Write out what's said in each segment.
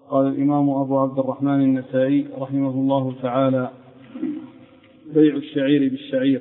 قال الإمام أبو عبد الرحمن النسائي رحمه الله تعالى: بيع الشعير بالشعير.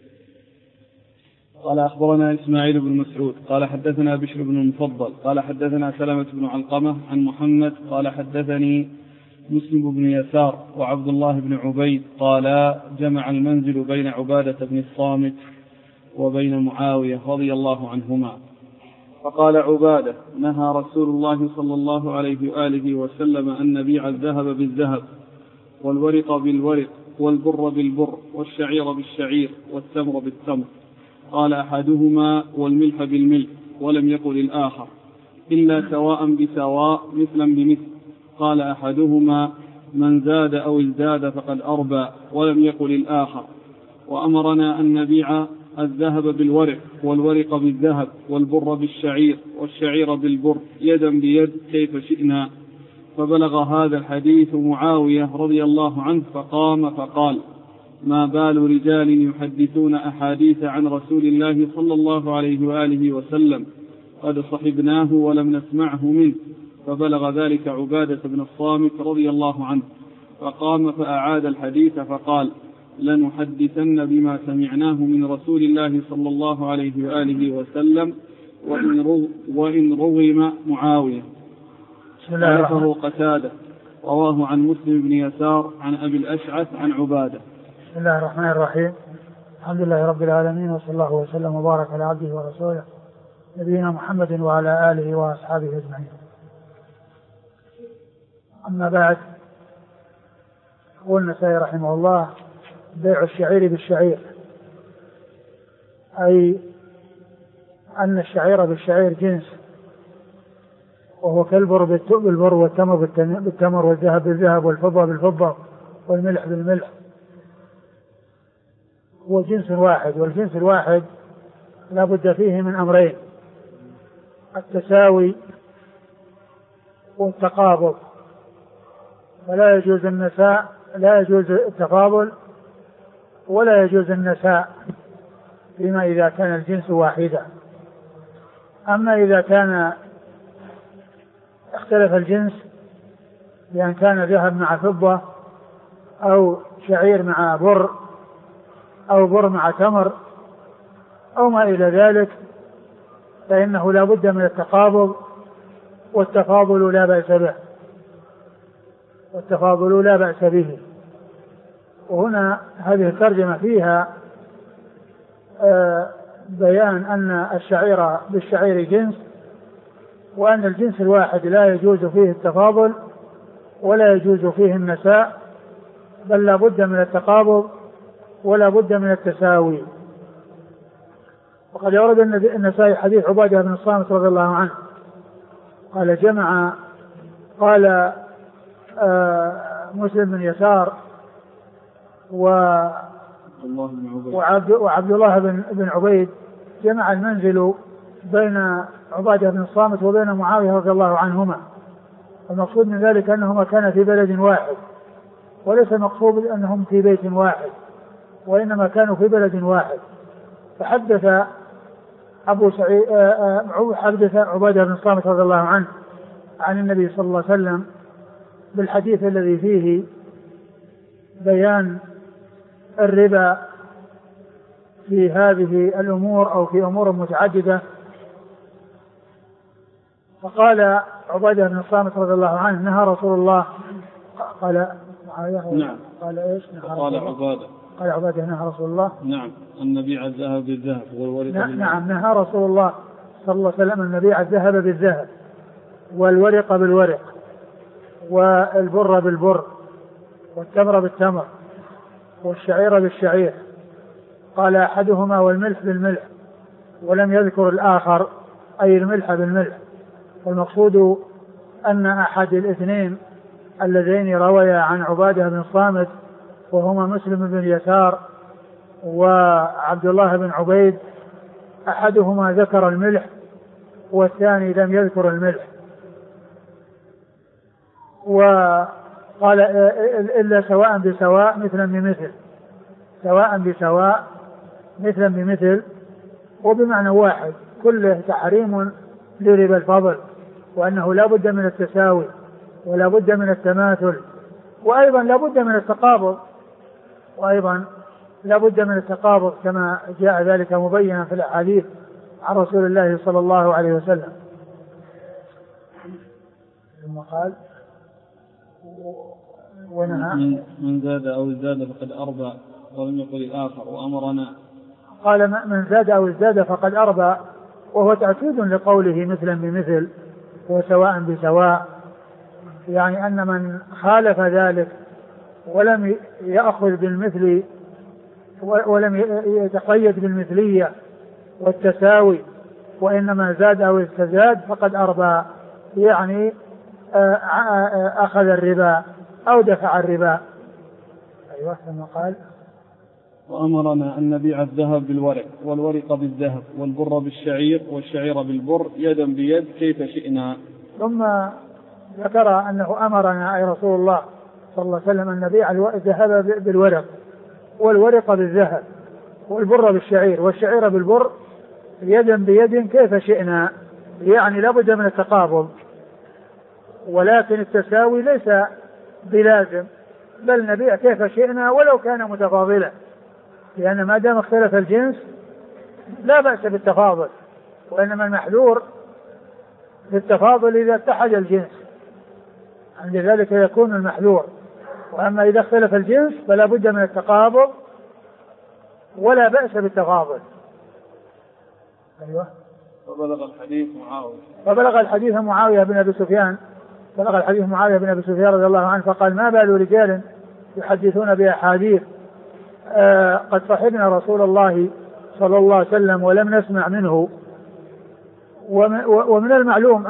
قال أخبرنا إسماعيل بن مسعود قال حدثنا بشر بن المفضل قال حدثنا سلمة بن علقمة عن محمد قال حدثني مسلم بن يسار وعبد الله بن عبيد قال جمع المنزل بين عبادة بن الصامت وبين معاوية رضي الله عنهما. فقال عبادة: نهى رسول الله صلى الله عليه وآله وسلم أن نبيع الذهب بالذهب والورق بالورق والبر بالبر والشعير بالشعير والتمر بالتمر. قال أحدهما: والملح بالملح، ولم يقل الآخر: إلا سواء بسواء مثلا بمثل. قال أحدهما: من زاد أو ازداد فقد أربى، ولم يقل الآخر. وأمرنا أن نبيع الذهب بالورق والورق بالذهب والبر بالشعير والشعير بالبر يدا بيد كيف شئنا. فبلغ هذا الحديث معاوية رضي الله عنه فقام فقال: ما بال رجال يحدثون أحاديث عن رسول الله صلى الله عليه وآله وسلم قد صحبناه ولم نسمعه منه. فبلغ ذلك عبادة بن الصامت رضي الله عنه فقام فأعاد الحديث فقال: لنحدثن بما سمعناه من رسول الله صلى الله عليه وآله وسلم وإن رغم معاوية. عرفه قتادة رواه عن مسلم بن يسار عن أبي الأشعث عن عبادة. بسم الله الرحمن الرحيم. الحمد لله رب العالمين، وصلى الله وسلم وبارك على عبده ورسوله نبينا محمد وعلى آله وأصحابه أجمعين. أما بعد، يقول النسائي رحمه الله: بيع الشعير بالشعير، أي أن الشعير بالشعير جنس، وهو كالبر بالبر والتمر بالتمر والذهب بالذهب والفضة بالفضة والملح بالملح، هو جنس واحد. والجنس الواحد لا بد فيه من أمرين: التساوي والتقابض. فلا يجوز النساء، لا يجوز التفاضل ولا يجوز النساء فيما إذا كان الجنس واحدا. أما إذا كان اختلف الجنس بأن كان ذهب مع فضة أو شعير مع بر أو بر مع تمر أو ما إلى ذلك، فإنه لا بد من التقابض، والتفاضل لا بأس به، والتفاضل لا بأس به. وهنا هذه الترجمة فيها بيان أن الشعير بالشعير جنس، وأن الجنس الواحد لا يجوز فيه التفاضل ولا يجوز فيه النساء، بل لا بد من التقابض ولا بد من التساوي. وقد يورد النسائي حديث عبادة بن الصامت رضي الله عنه قال مسلم بن يسار وعبد الله بن عبيد جمع المنزل بين عبادة بن الصامت وبين معاوية رضي الله عنهما. المقصود من ذلك أنهما كانا في بلد واحد، وليس المقصود أنهم في بيت واحد، وإنما كانوا في بلد واحد. فحدث حدث عبادة بن الصامت رضي الله عنه عن النبي صلى الله عليه وسلم بالحديث الذي فيه بيان الربا في هذه الأمور أو في أمور متعددة. فقال عبادة بن الصامت رضي الله عنه: نهى رسول الله. قال ايش؟ قال عبادة: نهى رسول الله أن نبيع الذهب بالذهب والورق بالورق. نهى رسول الله صلى الله عليه وسلم أن نبيع الذهب بالذهب والورق بالورق والبر بالبر والتمر بالتمر والشعير بالشعير. قال أحدهما: والملح بالملح، ولم يذكر الآخر، أي الملح بالملح. والمقصود أن أحد الاثنين اللذين رويا عن عبادة بن الصامت وهما مسلم بن يسار وعبد الله بن عبيد، أحدهما ذكر الملح والثاني لم يذكر الملح. وقال: إلا سواء بسواء مثلا بمثل، سواء بسواء مثلا بمثل، وبمعنى واحد، كله تحريم لربا الفضل، وأنه لا بد من التساوي ولا بد من التماثل، وأيضا لا بد من التقابض كما جاء ذلك مبينا في الأحاديث عن رسول الله صلى الله عليه وسلم. ثم قال ونهى من زاد أو ازداد فقد أربى، ولم يقل الآخر وأمرنا. قال من زاد أو ازداد فقد أربى، وهو تأكيد لقوله مثلا بمثل وسواء بسواء، يعني أن من خالف ذلك ولم يأخذ بالمثل ولم يتقيد بالمثلية والتساوي وإنما زاد أو استزاد فقد أربى، يعني أخذ الربا أو دفع الربا. أيوة. ثم قال وأمرنا أن نبيع الذهب بالورق والورق بالذهب والبر بالشعير والشعير بالبر يدا بيد كيف شئنا. ثم ذكر أنه أمرنا أي رسول الله صلى الله عليه وسلم أن نبيع الذهب بالورق والورق بالذهب والبر بالشعير والشعير بالبر يدا بيد كيف شئنا، يعني لابد من التقابض، ولكن التساوي ليس بلازم، بل نبيع كيف شئنا ولو كان متفاضلا، لأن ما دام اختلف الجنس لا بأس بالتفاضل، وإنما المحذور بالتفاضل إذا اتحد الجنس، عند ذلك يكون المحذور. وأما إذا اختلف الجنس فلا بد من التقابض ولا بأس بالتفاضل. أيوة. فبلغ الحديث معاوية بن أبي سفيان رضي الله عنه فقال ما بال رجال يحدثون بأحاديث قد صحبنا رسول الله صلى الله عليه وسلم ولم نسمع منه. ومن المعلوم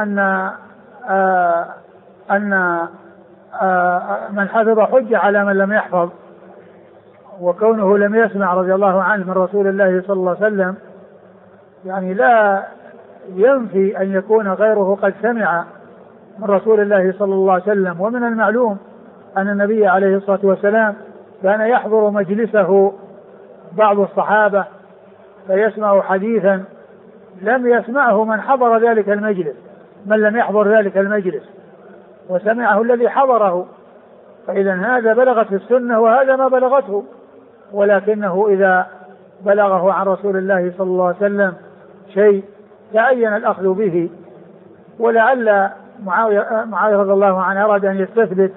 أن من حفظ حجة على من لم يحفظ، وكونه لم يسمع رضي الله عنه من رسول الله صلى الله عليه وسلم يعني لا ينفي أن يكون غيره قد سمع من رسول الله صلى الله عليه وسلم. ومن المعلوم أن النبي عليه الصلاة والسلام كان يحضر مجلسه بعض الصحابة فيسمع حديثا لم يسمعه من حضر ذلك المجلس، من لم يحضر ذلك المجلس وسمعه الذي حضره، فإذا هذا بلغت السنة وهذا ما بلغته، ولكنه إذا بلغه عن رسول الله صلى الله عليه وسلم شيء تعين الأخذ به. ولعل معاوية رضي الله عنه أراد أن يستثبت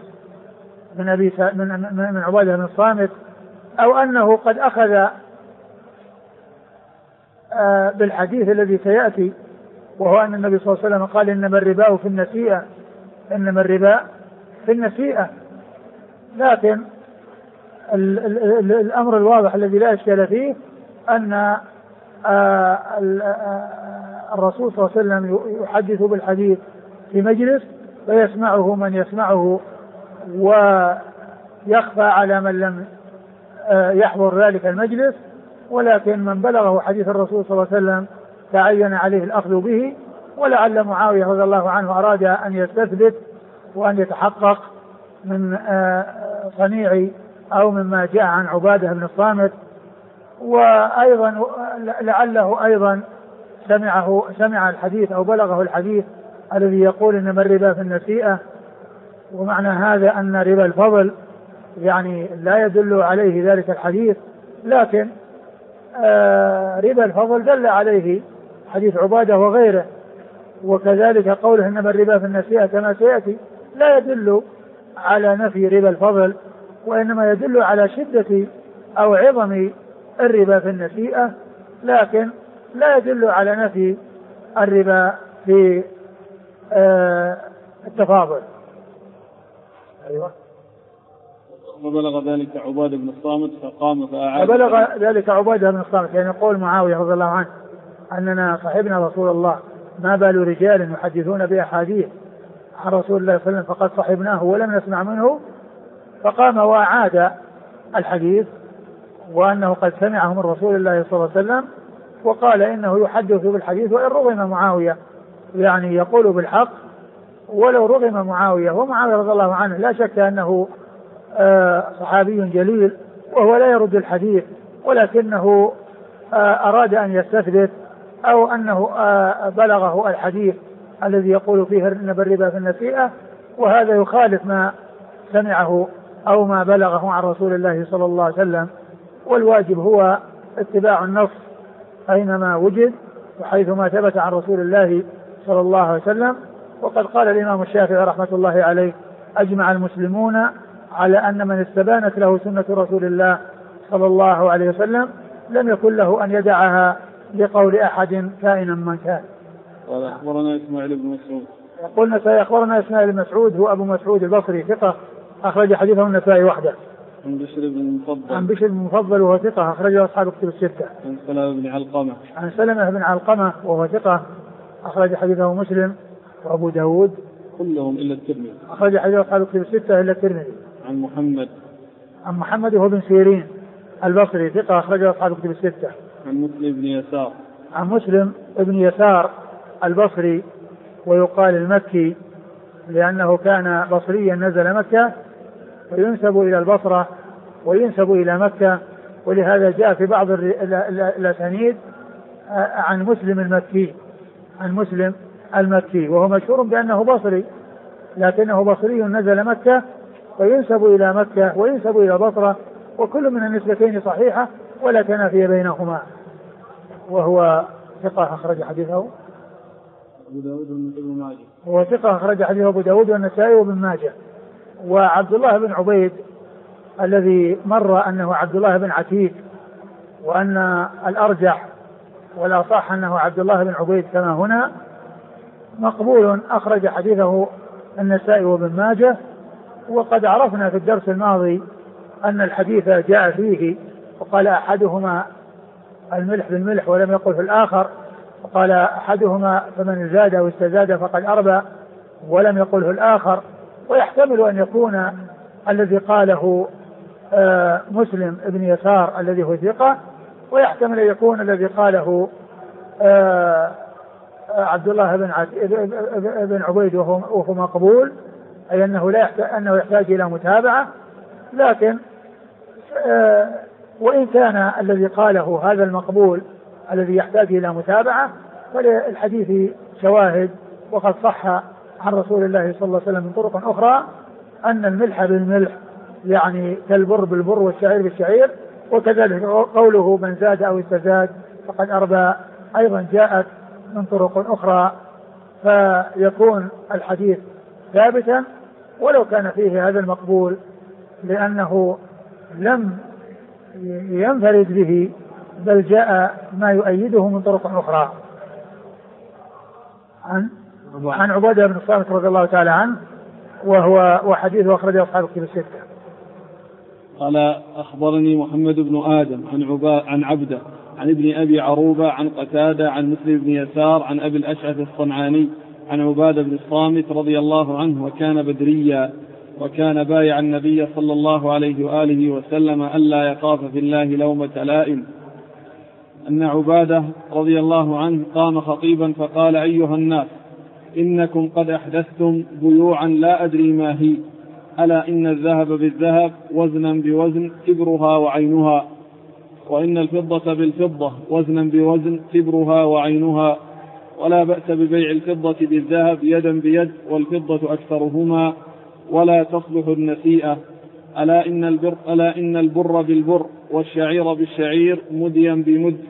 من عبادة بن الصامت أو أنه قد أخذ بالحديث الذي سيأتي، وهو أن النبي صلى الله عليه وسلم قال إنما الربا في النسيئة. لكن الأمر الواضح الذي لا إشكال فيه أن الرسول صلى الله عليه وسلم يحدث بالحديث في مجلس فيسمعه من يسمعه ويخفى على من لم يحضر ذلك المجلس، ولكن من بلغه حديث الرسول صلى الله عليه وسلم تعين عليه الأخذ به. ولعل معاوية رضي الله عنه أراد أن يستثبت وأن يتحقق من صنيع أو مما جاء عن عبادة بن الصامت، وأيضا لعله أيضا سمع الحديث أو بلغه الحديث الذي يقول إنما الربا في النسيئة، ومعنى هذا أن ربا الفضل يعني لا يدل عليه ذلك الحديث، لكن ربا الفضل دل عليه حديث عبادة وغيره. وكذلك قوله إنما الربا في النسيئة كما سيأتي لا يدل على نفي ربا الفضل، وإنما يدل على شدة أو عظم الربا في النسيئة، لكن لا يدل على نفي الربا في التفاضل. أيوة. وبلغ ذلك عبادة بن الصامت فقام فأعاد. وبلغ ذلك عبادة بن الصامت يعني يقول معاوية رضي الله عنه أننا صحبنا رسول الله ما بال رجال يحدثون بأحاديث عن رسول الله صلى الله عليه وسلم فقد صحبناه ولم نسمع منه، فقام وأعاد الحديث وأنه قد سمعه من رسول الله صلى الله عليه وسلم، وقال إنه يحدث بالحديث وإن رغم معاوية، يعني يقول بالحق ولو رغم معاوية. ومعاوية رضي الله عنه لا شك أنه صحابي جليل وهو لا يرد الحديث، ولكنه أراد أن يستثبت أو أنه بلغه الحديث الذي يقول فيه إن الربا في النسيئة، وهذا يخالف ما سمعه أو ما بلغه عن رسول الله صلى الله عليه وسلم. والواجب هو اتباع النص أينما وجد وحيثما ثبت عن رسول الله صلى الله عليه وسلم. وقد قال الإمام الشافعي رحمة الله عليه: أجمع المسلمون على أن من استبانت له سنة رسول الله صلى الله عليه وسلم لم يكن له أن يدعها لقول أحد كائنا من كان. قال أخبرنا إسماعيل بن مسعود. قلنا سيخبرنا إسماعيل بن مسعود هو أبو مسعود البصري ثقة أخرج حديثه النسائي وحده. عن بشر بن المفضل. عن بشر بن المفضل وهو ثقة أخرجه أصحاب كتب الستة. عن سلمة بن علقمة. عن سلمة بن علقمة وهو ثقة أخرج حديثه مسلم وأبو داود كلهم إلا الترمذي. أخرج حديثه أصحاب كتب الستة إلا الترمذي. عن محمد. عن محمد وهو بن سيرين البصري ثقة أخرجه أصحاب كتب الستة. عن مسلم بن يسار. عن مسلم بن يسار البصري ويقال المكي لأنه كان بصريا نزل مكة وينسب إلى البصرة وينسب إلى مكة. ولهذا جاء في بعض الأسانيد عن مسلم المكي، عن مسلم المكي، وهو مشهور بأنه بصري لكنه بصري نزل مكة وينسب إلى مكة وينسب إلى بصرة، وكل من النسبتين صحيحة ولا تنافي بينهما. وهو ثقة أخرج حديثه أبو داود وابن ماجه. هو ثقة أخرج حديثه أبو داود والنسائي وابن ماجه. وعبد الله بن عبيد الذي مر أنه عبد الله بن عتيق، وأن الأرجح والأصح أنه عبد الله بن عبيد كما هنا، مقبول أخرج حديثه النسائي وابن ماجه. وقد عرفنا في الدرس الماضي أن الحديث جاء فيه وقال أحدهما الملح بالملح ولم يقل في الآخر، وقال أحدهما فمن زاد أو استزاد فقد أربى ولم يقل في الآخر. ويحتمل أن يكون الذي قاله مسلم ابن يسار الذي هو ثقة، ويحتمل أن يكون الذي قاله عبد الله بن عبيد وهو مقبول، أي أنه أنه يحتاج إلى متابعة. لكن وإن كان الذي قاله هذا المقبول الذي يحتاج إلى متابعة فللحديث شواهد. وقد صح عن رسول الله صلى الله عليه وسلم من طرق أخرى أن الملح بالملح يعني كالبر بالبر والشعير بالشعير، وكذلك قوله من زاد أو استزاد فقد أربى أيضا جاءت من طرق أخرى، فيكون الحديث ثابتا ولو كان فيه هذا المقبول، لأنه لم ينفرد به بل جاء ما يؤيده من طرق أخرى. عن عبادة بن الصامت رضي الله تعالى عنه وحديثه أخرجه أصحاب الكتب الستة. قال أخبرني محمد بن آدم عن عبده عن ابن أبي عروبة عن قتادة عن مسلم بن يسار عن أبي الأشعث الصنعاني عن عبادة بن الصامت رضي الله عنه وكان بدريا وكان بايع النبي صلى الله عليه وآله وسلم ألا يخاف في الله لومة لائم، أن عبادة رضي الله عنه قام خطيبا فقال: أيها الناس، إنكم قد أحدثتم بيوعا لا أدري ما هي، ألا إن الذهب بالذهب وزنا بوزن كبرها وعينها، وإن الفضة بالفضة وزنا بوزن كبرها وعينها، ولا بأس ببيع الفضة بالذهب يدا بيد والفضة أكثرهما، ولا تصلح النسيئة، ألا إن البر بالبر والشعير بالشعير مديا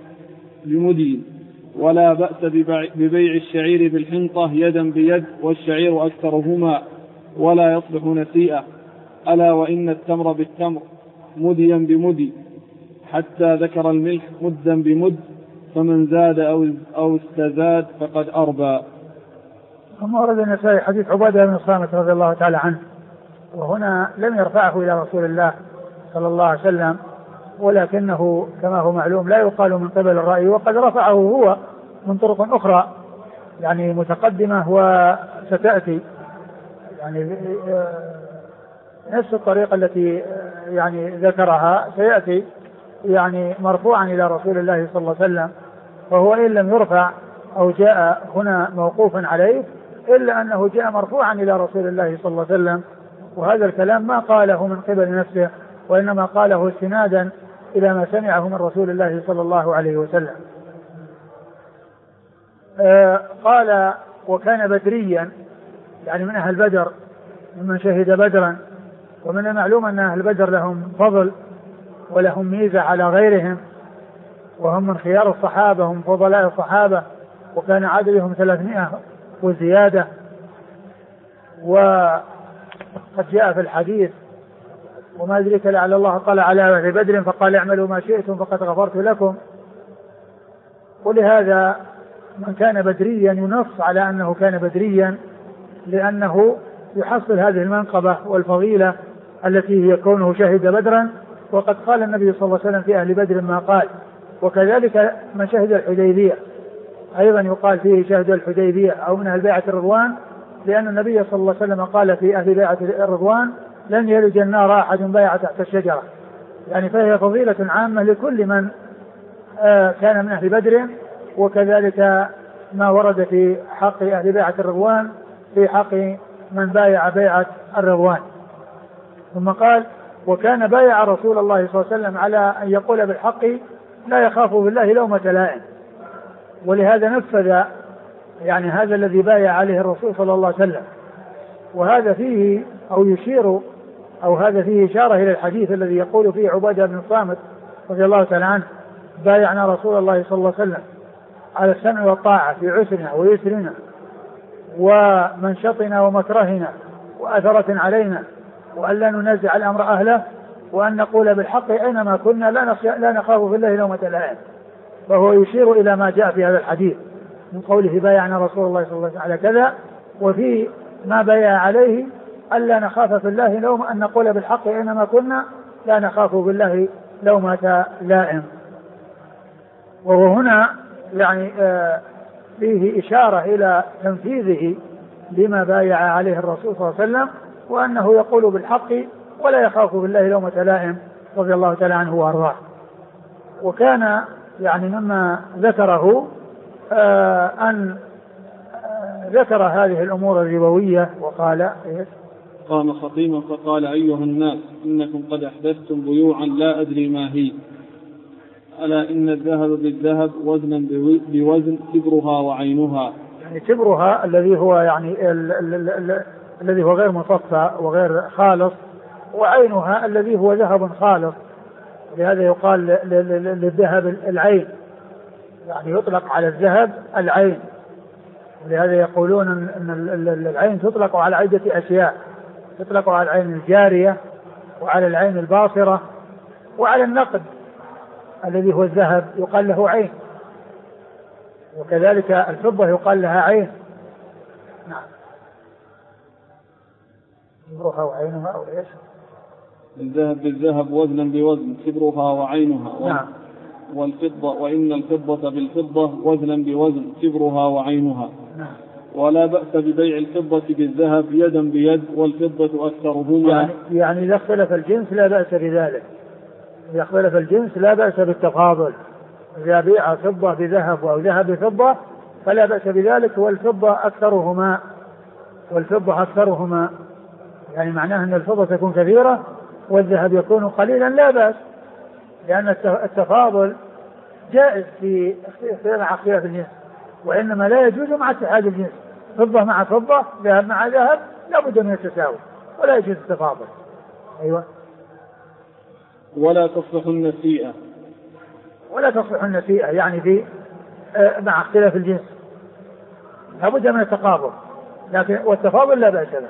بمدي، ولا بأس ببيع الشعير بالحنطة يدا بيد والشعير أكثرهما، ولا يصلح نسيئة، ألا وإن التمر بالتمر مديا بمدي، حتى ذكر الملح مدا بمد، فمن زاد أو استزاد فقد أربى. ثم ورد النسائي حديث عبادة بن الصامت رضي الله تعالى عنه، وهنا لم يرفعه إلى رسول الله صلى الله عليه وسلم، ولكنه كما هو معلوم لا يقال من قبل الرأي، وقد رفعه هو من طرق أخرى يعني متقدمة وستأتي، يعني نفس الطريقة التي يعني ذكرها سيأتي يعني مرفوعا إلى رسول الله صلى الله عليه وسلم، وهو إن لم يرفع أو جاء هنا موقوفا عليه إلا أنه جاء مرفوعا إلى رسول الله صلى الله عليه وسلم. وهذا الكلام ما قاله من قبل نفسه، وإنما قاله استنادا إلى ما سمعه من رسول الله صلى الله عليه وسلم. قال: وكان بدريا يعني من أهل بدر، ممن شهد بدرا. ومن المعلوم أن أهل بدر لهم فضل ولهم ميزة على غيرهم، وهم من خيار الصحابة، هم فضلاء الصحابة، وكان عددهم 300 وزيادة. وقد جاء في الحديث: وما أدريك لعل الله طلع على أهل بدر فقال اعملوا ما شئتم فقد غفرت لكم. ولهذا من كان بدريا ينص على أنه كان بدريا، لأنه يحصل هذه المنقبة والفضيلة التي هي كونه شهد بدرا. وقد قال النبي صلى الله عليه وسلم في أهل بدر ما قال. وكذلك من شهد الحديبية أيضا يقال فيه شهد الحديبية أو من أهل بيعة الرضوان، لأن النبي صلى الله عليه وسلم قال في أهل بيعة الرضوان: لن يلج النار أحد بايع تحت الشجرة. يعني فهي فضيلة عامة لكل من كان من أهل بدر. وكذلك ما ورد في حق أهل بيعة الرضوان في حق من بايع بيعة الرضوان. ثم قال: وكان بايع رسول الله صلى الله عليه وسلم على أن يقول بالحق لا يخاف بالله لومة لائم. ولهذا نفذ يعني هذا الذي بايع عليه الرسول صلى الله عليه وسلم. وهذا فيه أو يشير أو هذا فيه إشارة إلى الحديث الذي يقول فيه عبادة بن الصامت رضي الله تعالى عنه: بايعنا رسول الله صلى الله عليه وسلم على السمع والطاعة في عسرنا ويسرنا ومنشطنا ومكرهنا وأثرة علينا، وأن لا ننازع الأمر أهله، وأن نقول بالحق أينما كنا لا نخاف بالله لومة لائم. فهو يشير إلى ما جاء في هذا الحديث من قوله: بايعنا رسول الله صلى الله عليه وسلم على كذا، وفي ما بايع عليه ألا نخاف في الله لومة، أن نقول بالحق أينما كنا لا نخاف بالله لومة لائم. وهو هنا يعني فيه إشارة إلى تنفيذه لما بايع عليه الرسول صلى الله عليه وسلم، وأنه يقول بالحق ولا يخاف بالله لومة لائم رضي الله تعالى عنه وأرضاه. وكان يعني مما ذكره أن ذكر هذه الأمور الربوية وقال: قام خطيبا فقال: أيها الناس، إنكم قد أحدثتم بيوعا لا أدري ما هي، ألا إن الذهب بالذهب وزنا بوزن كبرها وعينها. يعني كبرها الذي هو يعني الذي هو غير مصفى وغير خالص، وعينها الذي هو ذهب خالص. لهذا يقال للذهب العين، يعني يطلق على الذهب العين. ولهذا يقولون أن العين تطلق على عدة أشياء: تطلق على العين الجارية، وعلى العين الباصرة، وعلى النقد الذي هو الذهب يقال له عين، وكذلك الفضة يقال لها عين. نعم. كبرها وعينها أو إيش؟ الذهب بالذهب وزنا بوزن كبرها وعينها. نعم. والفضة وإن الفضة بالفضة وزنا بوزن كبرها وعينها. نعم. ولا بأس ببيع الفضة بالذهب يدا بيد والفضة أكثرهما. يعني إذا اختلف الجنس لا بأس بذلك، إذا اختلف الجنس لا بأس بالتفاضل. إذا بيع فضة بذهب أو ذهب بفضة فلا بأس بذلك، والفضة أكثرهما، يعني معناه أن الفضة تكون كثيرة والذهب يكون قليلا لا بأس، لأن التفاضل جائز في اختلاف الجنس، وإنما لا يجوز مع اتحاد الجنس. فضة مع فضة، ذهب مع ذهب، لا بد من التساوي ولا يجوز التفاضل. أيوة. ولا تصلح النسيئة، ولا تصلح النسيئة يعني في مع اختلاف الجنس لا بد من التقابل، لكن والتفاضل لا بأس به.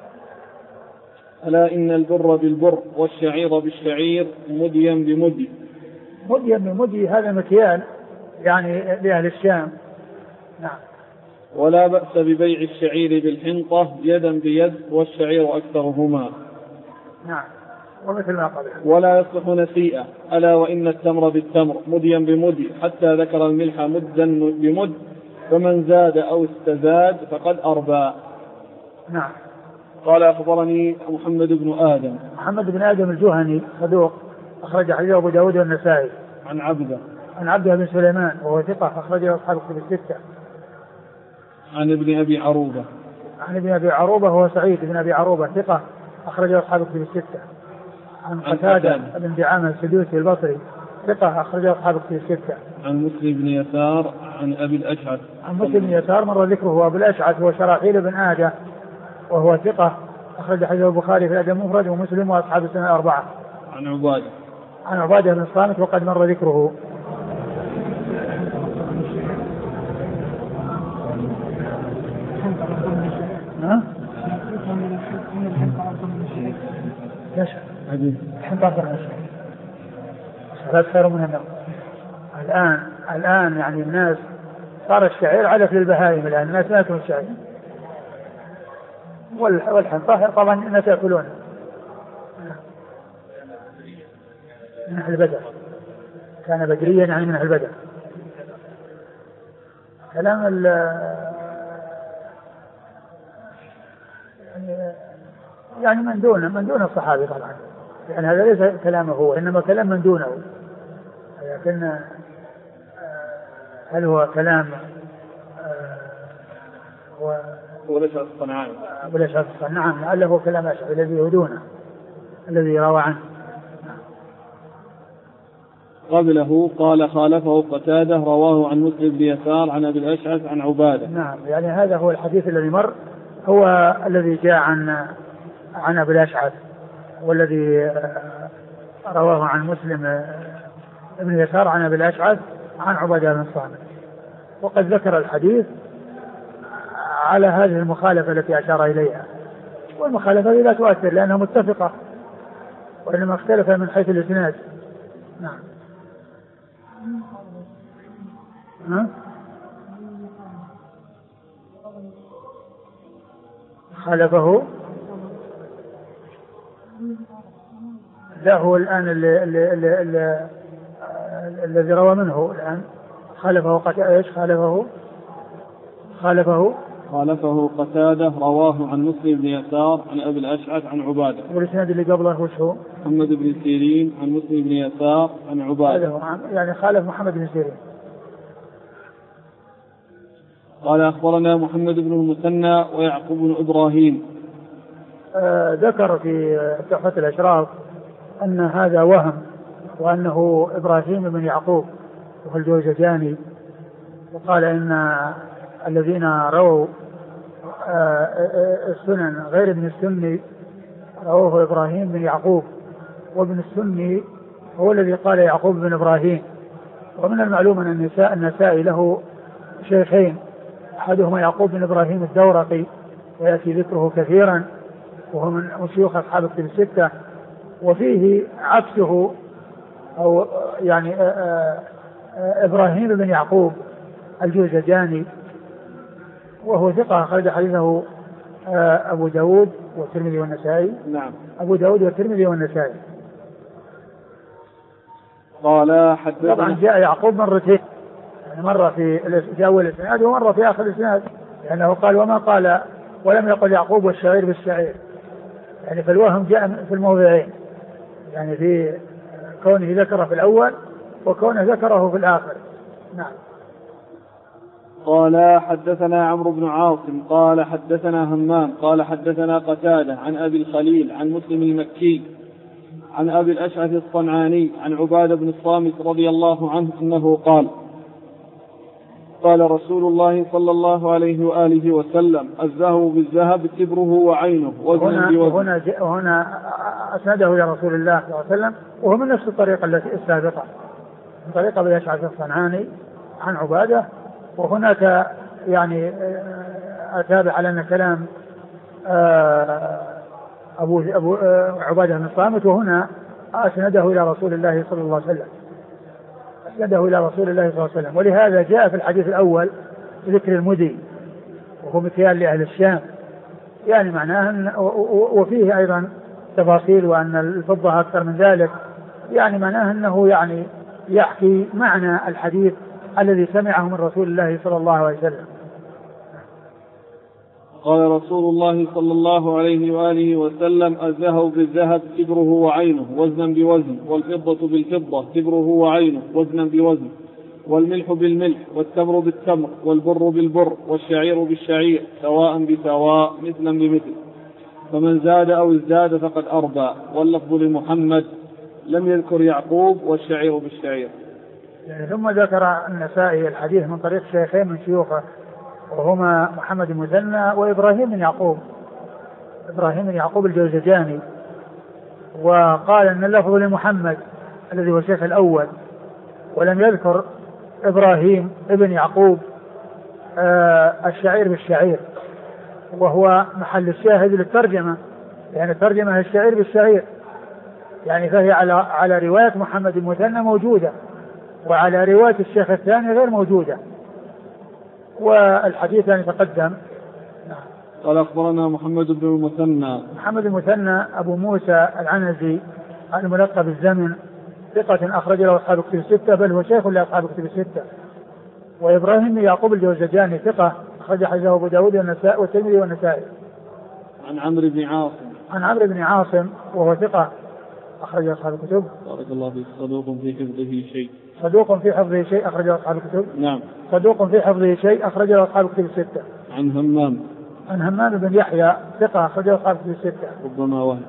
ألا إن البر بالبر والشعير بالشعير مديا بمدي. مديا بمدي هذا مكيال يعني لأهل الشام. نعم. ولا بأس ببيع الشعير بالحنطة يدا بيد والشعير أكثرهما. نعم. ومثل ما قبل. ولا يصلح نسيئة. ألا وإن التمر بالتمر مديا بمدي، حتى ذكر الملح مدا بمد، فمن زاد أو استزاد فقد أربى. نعم. قال: أخبرني محمد بن آدم الجهني صدوق، أخرج حديثه أبو داود والنسائي. عن عبده بن سليمان وهو ثقة، أخرجه أصحاب الكتب الستة. عن ابن أبي عروبة وهو سعيد بن أبي عروبة ثقة، أخرجه أصحاب الكتب الستة. عن قتادة بن دعامة السدوسي البصري ثقة، أخرجه أصحاب الكتب الستة. عن مسلم بن يسار عن أبي الأشعث. مر ذكره أبو الأشعث هو شراحيل بن آدة وهو ثقة، أخرج حديث البخاري في الأدب المفرد ومسلم وأصحاب السنة الأربعة. عن عبادة بن الصامت وقد مر ذكره. ليش؟ الحنطة أفضل من الشعير. الصلاة خير من النوم. الآن يعني الناس صار الشعير علف للبهائم، الآن الناس لا يأكلون الشعير، والحنطة طبعا الناس يأكلونه من أهل بدر، كان بدريا يعني من أهل بدر. كلام يعني من دون الصحابي طبعا، يعني هذا ليس كلامه هو، إنما كلام من دونه. لكن هل هو كلام وليس الصنعاني؟ نعم، لعله هو كلام أشعري الذي يهدونه الذي روى عنه. قبله قال خالفه قتادة رواه عن مسلم بن يسار عن أبي الأشعث عن عبادة. نعم، يعني هذا هو الحديث الذي مر، هو الذي جاء عن أبي الأشعث، والذي رواه عن مسلم بن يسار عن أبي الأشعث عن عبادة بن الصامت. وقد ذكر الحديث على هذه المخالفة التي أشار إليها، والمخالفة لا تؤثر لأنها متفقة، وإنما اختلف من حيث الإسناد. نعم. خالفه لا هو الآن الذي روى منه الآن خالفه خالفه قتادة رواه عن مسلم بن يسار عن أبي الأشعث عن عبادة. والإسناد اللي قبله وش هو؟ محمد بن سيرين عن مسلم بن يسار عن عبادة. يعني خالف محمد بن سيرين. قال أخبرنا محمد بن المثنى ويعقوب بن إبراهيم. ذكر في تحفة الأشراف أن هذا وهم، وأنه إبراهيم بن يعقوب وهو الجوزجاني، وقال إن الذين رووا السنن غير ابن السني رواه إبراهيم بن يعقوب، وابن السني هو الذي قال يعقوب بن إبراهيم. ومن المعلوم أن النسائي له شيخين، أحدهما يعقوب بن إبراهيم الدورقي ويأتي ذكره كثيرا، وهو من شيوخ أصحاب الكتب الستة، وفيه عكسه أو يعني إبراهيم بن يعقوب الجوزجاني، وهو ثقة أخرج حديثه أبو داود والترمذي والنسائي. نعم. أبو داود والترمذي والنسائي. قال حدثنا. طبعا جاء يعقوب مرتين، يعني مرة في أول الإسناد ومرة في آخر الإسناد، لأنه قال وما قال ولم يقل يعقوب والشعير بالشعير، يعني فالوهم جاء في الموضعين، يعني في كونه ذكره في الأول وكونه ذكره في الآخر. نعم. قال حدثنا عمرو بن عاصم قال حدثنا همام قال حدثنا قتادة عن أبي الخليل عن مسلم المكي عن أبي الأشعث الصنعاني عن عبادة بن الصامت رضي الله عنه أنه قال قال رسول الله صلى الله عليه وآله وسلم الذهب بالذهب كبره وعينه وزن بوزن. هنا أسنده إلى رسول الله صلى الله عليه وسلم، وهو من نفس الطريقة التي السابقة، من طريقة أبي الأشعث الصنعاني عن عبادة. وهناك يعني أتابع على أن كلام أبو عبادة بن الصامت، وهنا أسنده إلى رسول الله صلى الله عليه وسلم، أسنده إلى رسول الله صلى الله عليه وسلم. ولهذا جاء في الحديث الأول ذكر المدي وهو مكيال لأهل الشام، يعني معناه وفيه أيضا تفاصيل وأن الفضة أكثر من ذلك، يعني معناه أنه يعني يحكي معنى الحديث الذي سمعه من رسول الله صلى الله عليه وسلم. قال رسول الله صلى الله عليه وآله وسلم الذهب بالذهب كبره وعينه وزنا بوزن، والفضة بالفضة كبره وعينه وزنا بوزن، والملح بالملح والتمر بالتمر والبر بالبر والشعير بالشعير سواء بسواء مثلا بمثل، فمن زاد أو ازداد فقد أربى. واللفظ لمحمد لم يذكر يعقوب والشعير بالشعير. ثم ذكر النسائي الحديث من طريق شيخين من شيوخه، وهما محمد المثنى وإبراهيم بن يعقوب إبراهيم بن يعقوب الجوزجاني، وقال أن اللفظ لمحمد الذي هو الشيخ الأول، ولم يذكر إبراهيم ابن يعقوب الشعير بالشعير، وهو محل الشاهد للترجمة، يعني الترجمة الشعير بالشعير، يعني فهي على رواية محمد المثنى موجودة، وعلى رواية الشيخ الثاني غير موجودة، والحديث يعني تقدم. قال أخبرنا محمد بن المثنى. محمد المثنى أبو موسى العنزي الملقب بالزمن، ثقة أخرج له أصحاب كتب الستة، بل هو شيخ لأصحاب كتب الستة. وإبراهيم بن يعقوب الجوزجاني ثقة أخرج حديثه أبو داود والترمذي والنسائي. عن عمرو بن عاصم. عن عمرو بن عاصم وهو ثقة أخرج أصحاب الكتب. بارك الله فيك. صدوق في حفظه شيء. صدوق في حفظه شيء أخرج أصحاب الكتب. نعم. صدوق في حفظه شيء أخرج أصحاب الكتب الستة. عن همام. عن همام بن يحيى ثقة أخرج أصحاب الكتب الستة. ربما وهم.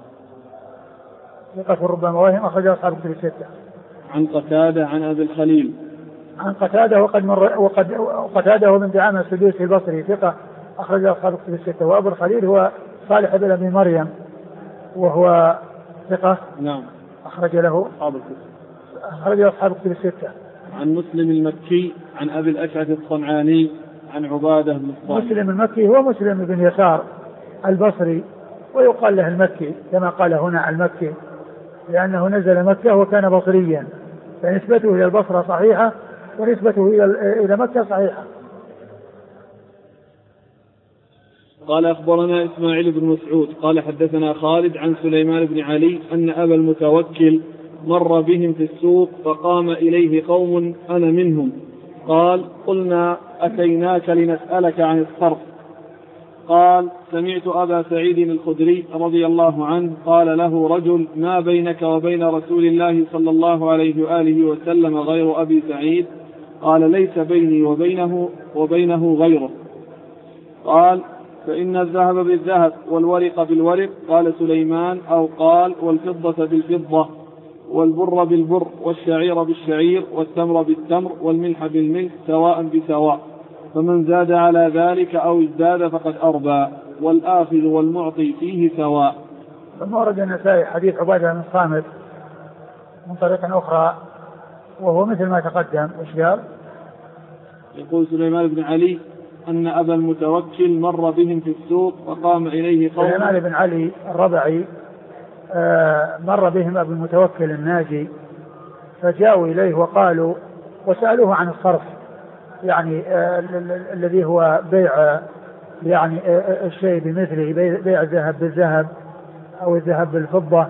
ثقة ربما وهم أخرج أصحاب الكتب الستة. عن قتادة عن أبي الخليل. عن قتادة وقتادة بن دعامة السدوسي البصري ثقة أخرج أصحاب الكتب الستة. وأبو الخليل هو صالح بن أبي مريم وهو ثقة. نعم. أخرج له أصحاب الكتب الستة. عن مسلم المكي عن أبي الأشعث الصنعاني عن عبادة بن الصامت. مسلم المكي هو مسلم بن يسار البصري، ويقال له المكي كما قال هنا المكي، لأنه نزل مكة وكان بصريا، فنسبته إلى البصرة صحيحة ونسبته إلى مكة صحيحة. قال أخبرنا إسماعيل بن مسعود قال حدثنا خالد عن سليمان بن علي أن أبا المتوكل مر بهم في السوق فقام إليه قوم أنا منهم، قال قلنا أتيناك لنسألك عن الصرف، قال سمعت أبا سعيد الخدري رضي الله عنه قال له رجل ما بينك وبين رسول الله صلى الله عليه وآله وسلم غير أبي سعيد؟ قال ليس بيني وبينه غيره. قال فإن الذهب بالذهب والورق بالورق، قال سليمان أو قال والفضة بالفضة والبر بالبر والشعير بالشعير والتمر بالتمر والملح بالملح سواء بسواء، فمن زاد على ذلك أو ازداد فقد أربى، والآخذ والمعطي فيه سواء. ثم ورد النسائي حديث عبادة بن الصامت من طريق أخرى وهو مثل ما تقدم. وش قال؟ يقول سليمان بن علي أن أبا المتوكل مر بهم في السوق فقام إليه قوم. سليمان بن علي الربعي مر بهم أبو المتوكل الناجي فجاءوا إليه وقالوا وسألوه عن الصرف، يعني الذي هو بيع يعني الشيء بمثله، بيع الذهب بالذهب أو الذهب بالفضة،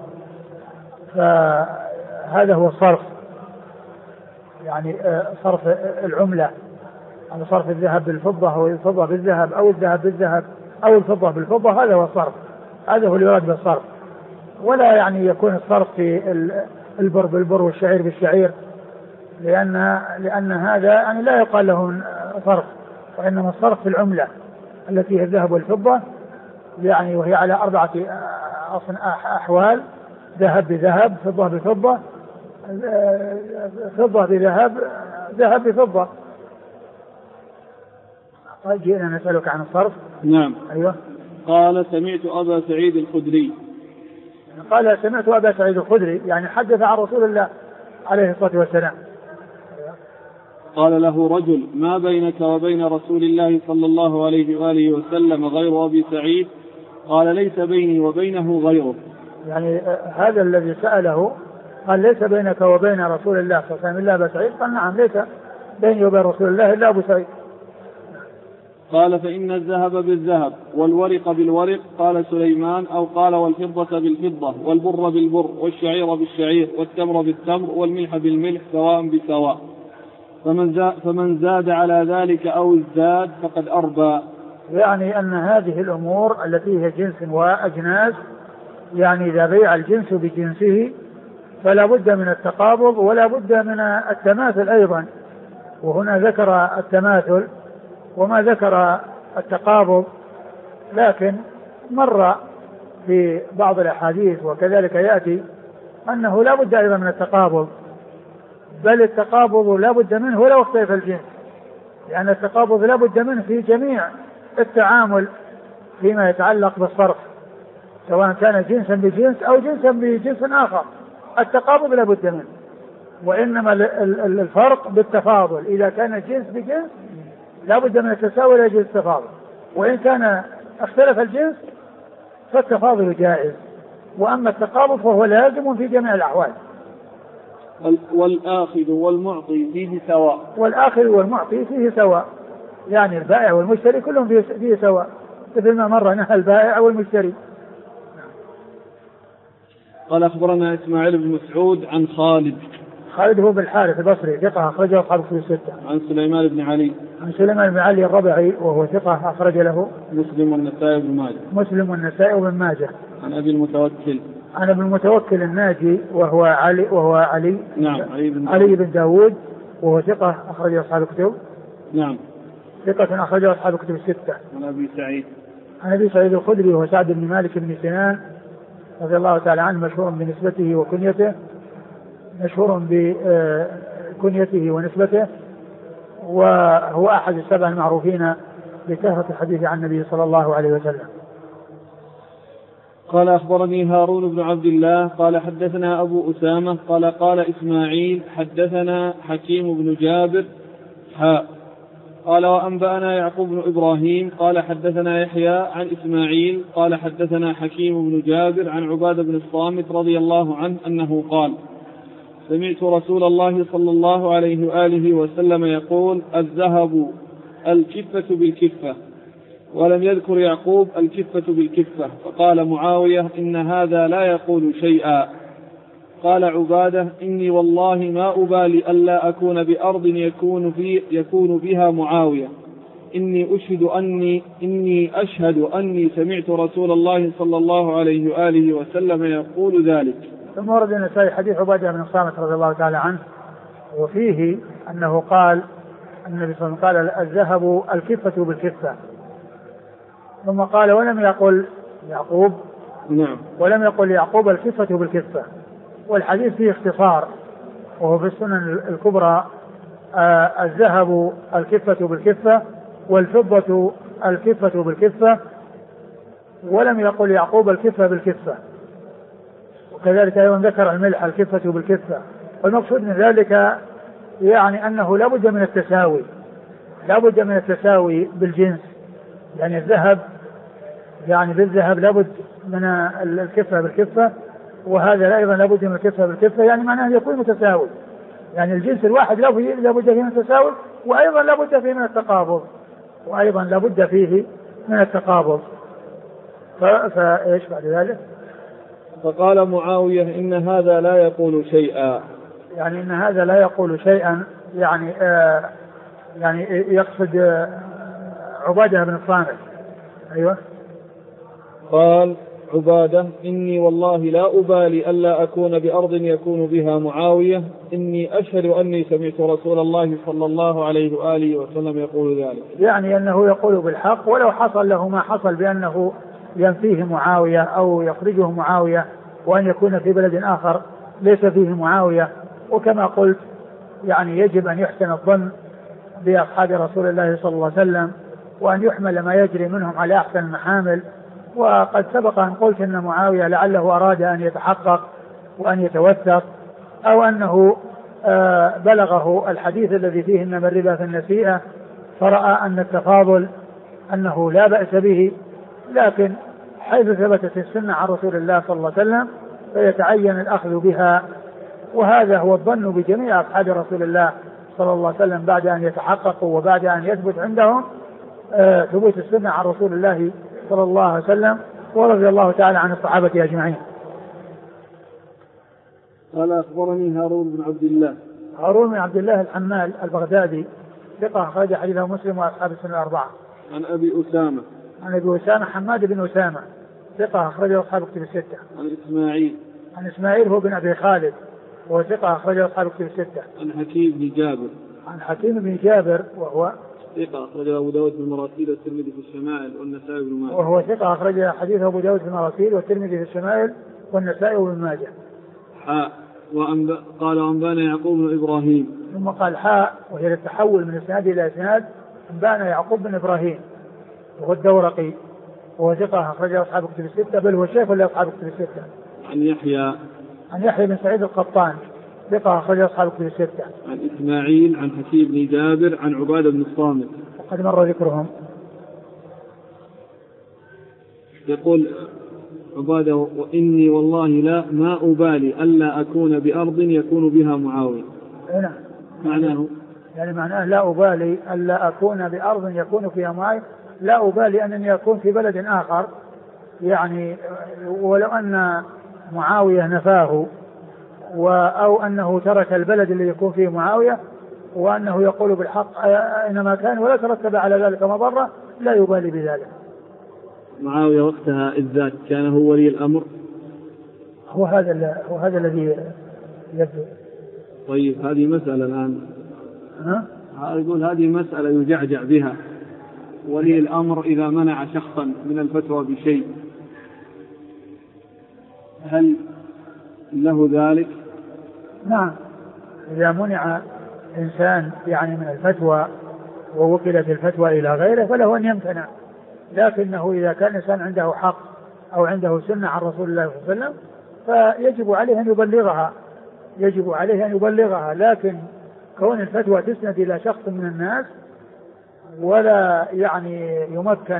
فهذا هو الصرف، يعني صرف العملة، يعني صرف الذهب بالفضة أو الفضة بالذهب أو الذهب بالذهب أو الفضة بالفضة، هذا هو الصرف، هذا هو اللي يراد بالصرف. ولا يعني يكون الصرف في البر بالبر والشعير بالشعير، لأن هذا يعني لا يقال له صرف، وإنما الصرف في العملة التي هي الذهب والفضة، يعني وهي على 4 أحوال: ذهب بذهب، فضة بفضة، فضة بذهب، ذهب بفضة. جئنا نسألك عن الصرف. نعم. أيوة. قال سمعت أبا سعيد الخدري. قال سمعت أبا سعيد الخدري، يعني حدث عن رسول الله عليه الصلاة والسلام. قال له رجل ما بينك وبين رسول الله صلى الله عليه وآله وسلم غير أبي سعيد؟ قال ليس بيني وبينه غيره. يعني هذا الذي سأله قال ليس بينك وبين رسول الله صلى الله عليه وسلم إلا أبا سعيد؟ قال نعم، ليس بيني وبين رسول الله إلا أبو سعيد. قال فإن الذهب بالذهب والورق بالورق، قال سليمان أو قال والفضة بالفضة والبر بالبر والشعير بالشعير والتمر بالتمر والملح بالملح سواء بسواء، فمن زاد على ذلك أو ازداد فقد أربى. يعني أن هذه الأمور التي هي جنس وأجناس، يعني إذا بيع الجنس بجنسه فلا بد من التقابض ولا بد من التماثل أيضا، وهنا ذكر التماثل وما ذكر التقابض، لكن مر في بعض الأحاديث وكذلك يأتي أنه لا بد أيضا من التقابض، بل التقابض لا بد منه ولو اختلف الجنس، لأن التقابض لا بد منه في جميع التعامل فيما يتعلق بالصرف، سواء كان جنسا بجنس أو جنسا بجنس آخر، التقابض لا بد منه، وإنما الفرق بالتفاضل. إذا كان جنس بجنس لا بد من التساوي لا يجوز التفاضل، وإن كان اختلف الجنس فالتفاضل جائز، وأما التقابض فهو لازم في جميع الأحوال. والآخذ والمعطي فيه سواء. والآخذ والمعطي فيه سواء، يعني البائع والمشتري كلهم فيه سواء، مثل ما مر نهى البائع والمشتري. قال أخبرنا إسماعيل بن مسعود عن خالد هو بالحارث البصري ثقة أخرجه أصحاب الكتب الستة. عن سليمان بن علي الربعي وهو ثقة أخرج له مسلم والنسائي بن ماجه. عن أبي المتوكل الناجي وهو علي نعم علي بن داود وهو ثقة أخرجه أصحاب الكتب. نعم ثقة أخرجه أصحاب الكتب الستة. عن أبي سعيد الخدري وهو سعد بن مالك بن سنان رضي الله تعالى عنه، مشهور بنسبته وكنيته، وهو أحد السبع المعروفين بكثرة الحديث عن النبي صلى الله عليه وسلم. قال أخبرني هارون بن عبد الله قال حدثنا أبو أسامة قال إسماعيل حدثنا حكيم بن جابر قال وأنبأنا يعقوب بن إبراهيم قال حدثنا يحيى عن إسماعيل قال حدثنا حكيم بن جابر عن عبادة بن الصامت رضي الله عنه أنه قال سمعت رسول الله صلى الله عليه وآله وسلم يقول الذهب الكفة بالكفة، ولم يذكر يعقوب الكفة بالكفة، فقال معاوية إن هذا لا يقول شيئا. قال عبادة إني والله ما أبالي ألا أكون بأرض يكون بها معاوية، إني أشهد أني سمعت رسول الله صلى الله عليه وآله وسلم يقول ذلك. ثم ورد النسائي حديث عبادة بن الصامت رضي الله تعالى عنه، وفيه أنه قال النبي صلى الله عليه وسلم قال الذهب الكفة بالكفة، ثم قال ولم يقل يعقوب الكفة بالكفة. والحديث فيه اختصار، وهو في السنن الكبرى الذهب الكفة بالكفة والفضة الكفة بالكفة، ولم يقل يعقوب الكفة بالكفة. وكذلك أيضا ذكر الملح الكفة بالكفة. والمقصود من ذلك يعني أنه لا بد من التساوي بالجنس، يعني الذهب يعني بالذهب لا بد من الكفة بالكفة، وهذا أيضا لا بد من الكفة بالكفة، يعني معناه يكون متساوي، يعني الجنس الواحد لا بد فيه من التساوي، وأيضا لا بد فيه من التقابض. فإيش بعد ذلك؟ فقال معاوية إن هذا لا يقول شيئا، يعني إن هذا لا يقول شيئا، يعني يقصد عبادة بن الصامت. أيوة. قال عبادة إني والله لا أبالي ألا أكون بأرض يكون بها معاوية، إني أشهد أني سمعت رسول الله صلى الله عليه وآله وسلم يقول ذلك، يعني أنه يقول بالحق ولو حصل له ما حصل بأنه ينفيه معاوية أو يخرجه معاوية، وأن يكون في بلد آخر ليس فيه معاوية. وكما قلت يعني يجب أن يحسن الظن بأصحاب رسول الله صلى الله عليه وسلم، وأن يحمل ما يجري منهم على أحسن المحامل. وقد سبق أن قلت أن معاوية لعله أراد أن يتحقق وأن يتوثق، أو أنه بلغه الحديث الذي فيه إنما الربا في النسيئة، فرأى أن التفاضل أنه لا بأس به، لكن حيث ثبتت السنة عن رسول الله صلى الله عليه وسلم فيتعين الأخذ بها. وهذا هو الظن بجميع أصحاب رسول الله صلى الله عليه وسلم بعد أن يتحققوا وبعد أن يثبت عندهم ثبوت السنة عن رسول الله صلى الله عليه وسلم، ورضي الله تعالى عن الصحابة أجمعين. قال أخبرني هارون بن عبد الله الحمال البغدادي ثقة أخرج حديثه مسلم وأصحاب السنة الأربعة. عن أبي أسامة حماد بن أسامة ثقة أخرجه أصحاب الكتب الستة. عن إسماعيل هو بن أبي خالد وهو ثقة أخرجه أصحاب الكتب الستة. عن حكيم بن جابر وهو ثقة أخرجه أبو داود في المراسيل والترمذي في الشمائل والنسائي بن ماجه. وهو ثقة أخرج حديثه أبو داود في المراسيل والترمذي في الشمائل والنسائي بن ماجه. قال أنبانا يعقوب بن إبراهيم، ثم قال وهي التحول من إسناد إلى إسناد. أنبانا يعقوب بن إبراهيم وهو الدورقي وهو ثقة أخرجه أصحاب كتب الستة، بل هو شيخ لأصحاب كتب الستة. عن يحيى بن سعيد القطان ثقة أخرجه أصحاب كتب الستة. عن إسماعيل عن حكيم بن جابر عن عبادة بن الصامت وقد مر ذكرهم. يقول عبادة: وإني والله ما أبالي ألا أكون بأرض يكون بها معاوية. هنا معناه يعني معناه لا أبالي ألا أكون بأرض يكون فيها معاوية، لا أبالي أنني أكون في بلد آخر، يعني ولو أن معاوية نفاه أو أنه ترك البلد اللي يكون فيه معاوية وأنه يقول بالحق أينما كان ولا ترتب على ذلك مضرة، لا يبالي بذلك. معاوية وقتها الذات كان هو ولي الأمر. هو هذا الذي يبدو. طيب هذه مسألة الآن يقول هذه مسألة يجعجع بها. ولي الأمر إذا منع شخصا من الفتوى بشيء هل له ذلك؟ نعم، إذا منع إنسان يعني من الفتوى ووكلت الفتوى إلى غيره فله أن يمتنع، لكنه إذا كان إنسان عنده حق أو عنده سنة عن رسول الله صلى الله عليه وسلم فيجب عليه أن يبلغها، لكن كون الفتوى تسند إلى شخص من الناس ولا يعني يمكن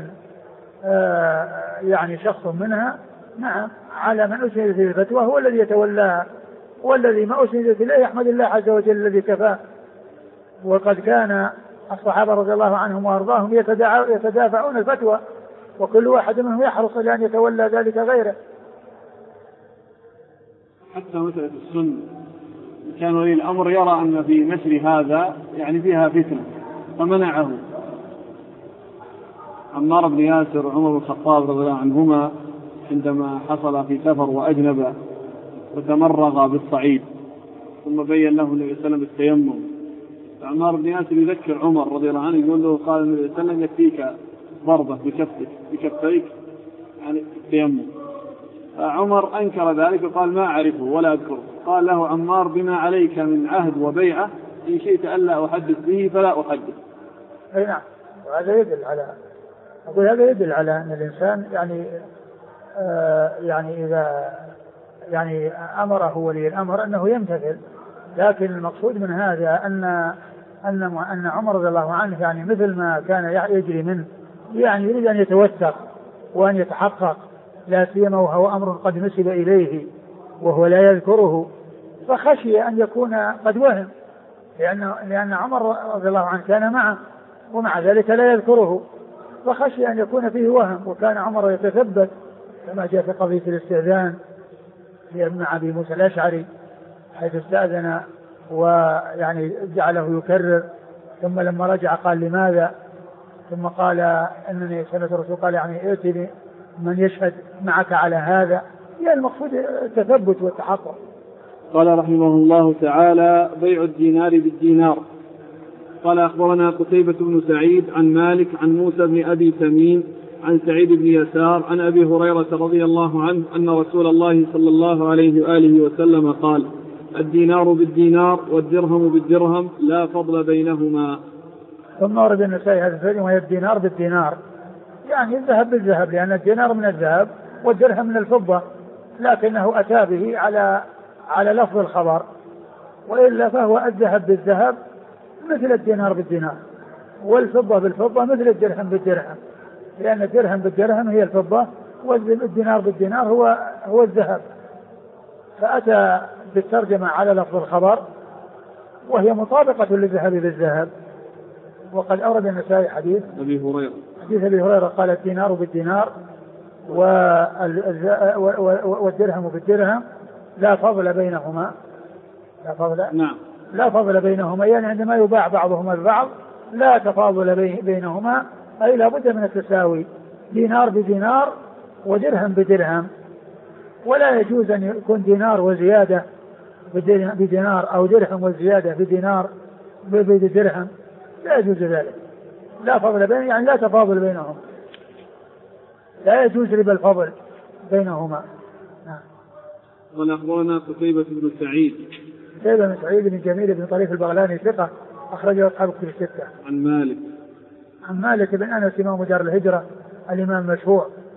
يعني شخص منها، نعم على من أسندت الفتوى هو الذي يتولاها، والذي ما أسندت إليه يحمد الله عز وجل الذي كفاه. وقد كان الصحابة رضي الله عنهم وأرضاهم يتدافعون الفتوى، وكل واحد منهم يحرص لأن يتولى ذلك غيره. حتى مسألة السنة كان ولي الأمر يرى أن في نشر هذا يعني فيها فتنة فمنعه. عمار بن ياسر وعمر بن الخطاب رضي الله عنهما عندما حصل في سفر وأجنب وتمرغ بالصعيد ثم بين له النبي صلى الله عليه وسلم التيمم، عمار بن ياسر يذكر عمر رضي الله عنه يقول له: قال النبي صلى الله عليه وسلم يكفيك ضربة بكفيك يعني التيمم. عمر أنكر ذلك وقال: ما أعرفه ولا أذكره. قال له عمار: بما عليك من عهد وبيعة إن شئت ألا أحدث به فلا أحدث. أي نعم، وهذا يدل على أن الإنسان يعني إذا يعني أمره ولي الأمر أنه يمتثل، لكن المقصود من هذا أن عمر رضي الله عنه يعني مثل ما كان يجري منه يعني يريد أن يتوثق وأن يتحقق، لا سيما وهو أمر قد نسب إليه وهو لا يذكره، فخشي أن يكون قد وهم، لأن عمر رضي الله عنه كان معه ومع ذلك لا يذكره، فخشي أن يكون فيه وهم. وكان عمر يتثبت كما جاء في قضية الاستئذان في ابن أبي موسى الأشعري حيث استأذن ويعني جعله يكرر، ثم لما رجع قال: لماذا؟ ثم قال: أنني سمعت الرسول قال يعني ائتني من يشهد معك على هذا. يعني المقصود التثبت والتحقق. قال رحمه الله تعالى: بيع الدينار بالدينار. قال: أخبرنا قتيبة بن سعيد عن مالك عن موسى بن أبي تميم عن سعيد بن يسار عن أبي هريرة رضي الله عنه أن رسول الله صلى الله عليه وآله وسلم قال: الدينار بالدينار والدرهم بالدرهم لا فضل بينهما. ثم ورد النسائي هذا الفرق: وهي الدينار بالدينار، يعني الذهب بالذهب، لأن الدينار من الذهب والدرهم من الفضة، لكنه أتى به على لفظ الخبر، وإلا فهو الذهب بالذهب مثل الدينار بالدينار، والفضة بالفضة مثل الدرهم بالدرهم، لأن الدرهم بالدرهم هي الفضة والدينار بالدينار هو الذهب. فأتى بالترجمة على لفظ الخبر وهي مطابقة للذهب بالذهب. وقد أورد النسائي حديث أبي هريرة قال: الدينار بالدينار والدرهم بالدرهم لا فضل بينهما. لا فضل بينهما، يعني عندما يباع بعضهما ببعض لا تفاضل بينهما، أي لا بد من التساوي، دينار بدينار ودرهم بدرهم، ولا يجوز أن يكون دينار وزيادة بدينار أو درهم وزيادة بدينار بدرهم، لا يجوز ذلك. لا فضل بين يعني لا تفاضل بينهم، لا يجوز ربا الفضل بينهما. ونخبرنا قتيبة بن سعيد بن جميل بن طريف البغلاني ثقة أخرجه أصحاب كتب الستة. عن مالك بن أنس إمام دار الهجرة الإمام المشهور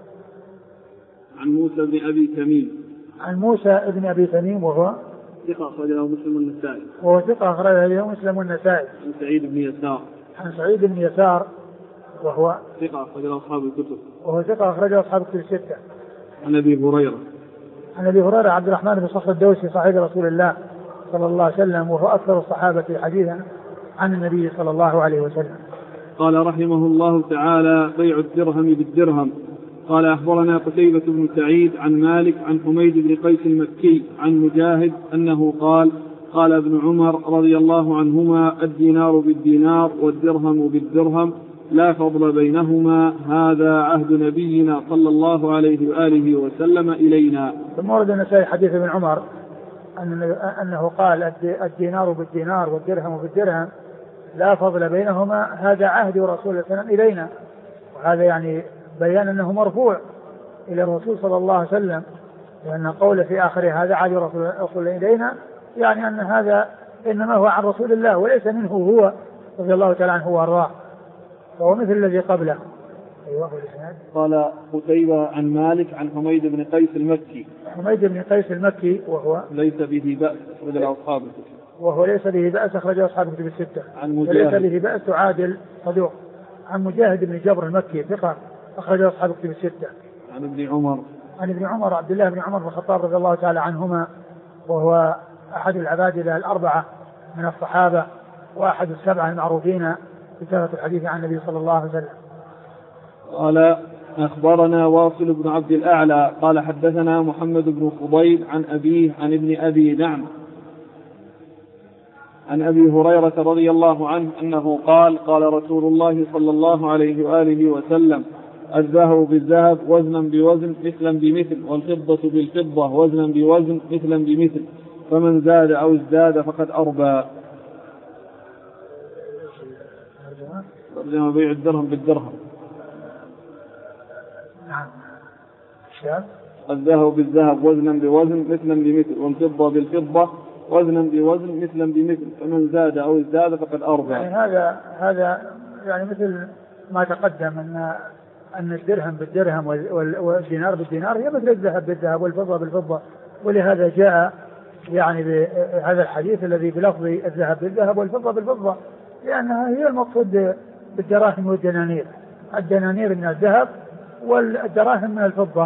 عن موسى بن أبي تميم. عن موسى بن أبي تميم وهو ثقة أخرجه مسلم والنسائي. وهو ثقة أخرجه مسلم والنسائي. عن سعيد بن يسار. عن سعيد بن يسار وهو ثقة أخرجه أصحاب الكتب. وهو ثقة أخرجه أصحاب الكتب الستة. عن أبي هريرة. عن أبي هريرة عبد الرحمن بن صخر الدوسي صاحب رسول الله صلى الله عليه وسلم وهو أكثر الصحابة حديثا عن النبي صلى الله عليه وسلم. قال رحمه الله تعالى: بيع الدرهم بالدرهم. قال أخبرنا قتيبة بن سعيد عن مالك عن حميد بن قيس المكي عن مجاهد أنه قال: قال ابن عمر رضي الله عنهما: الدينار بالدينار والدرهم بالدرهم لا فضل بينهما، هذا عهد نبينا صلى الله عليه وآله وسلم إلينا. ثم ورد النسائي حديث ابن عمر أنه قال: الدينار بالدينار والدرهم بالدرهم لا فضل بينهما، هذا عهد رسول الله صلى الله عليه وسلم إلينا. وهذا يعني بيان أنه مرفوع إلى الرسول صلى الله عليه وسلم، لأن قوله في آخره هذا عهد رسول إلينا، يعني أن هذا إنما هو عن رسول الله وليس منه هو رضي الله تعالى عنه وارضاه، فهو مثل الذي قبله. أيوة. قال قتيبة عن مالك عن حميد بن قيس المكي. حميد بن قيس المكي وهو ليس به بأس أخرجه أصحاب الكتب. وهو ليس به بأس أخرجه أصحاب الكتب الستة. عن مجاهد. وليس به بأس عادل صدوق. عن مجاهد بن جبر المكي ثقة أخرجه أصحاب الكتب الستة. عن ابن عمر. عن ابن عمر عبد الله بن عمر بن الخطاب رضي الله تعالى عنهما، وهو أحد العبادلة الأربعة من الصحابة وأحد السبعة المعروفين بكثرة الحديث عن النبي صلى الله عليه وسلم. قال أخبرنا واصل بن عبد الأعلى قال حدثنا محمد بن فضيل عن أبيه عن ابن أبي نعم عن أبي هريرة رضي الله عنه أنه قال: قال رسول الله صلى الله عليه وآله وسلم: الذهب بالذهب وزنا بوزن مثلا بمثل، والفضة بالفضة وزنا بوزن مثلا بمثل، فمن زاد أو ازداد فقد أربى. ترجمة: بيع الدرهم بالدرهم. نعم. الذهب بالذهب وزنا بوزن مثلا بمثل، والفضة بالفضة وزنا بوزن مثلا بمثل، فمن زاد أو ازداد فقد أربى. يعني هذا يعني مثل ما تقدم أن الدرهم بالدرهم والدينار بالدينار هي مثل الذهب بالذهب والفضة بالفضة، ولهذا جاء يعني بهذا الحديث الذي بلفظ الذهب بالذهب والفضة بالفضة، لأنها هي المقصود بالدراهم والدنانير، الدنانير من الذهب والدراهم من الفضة.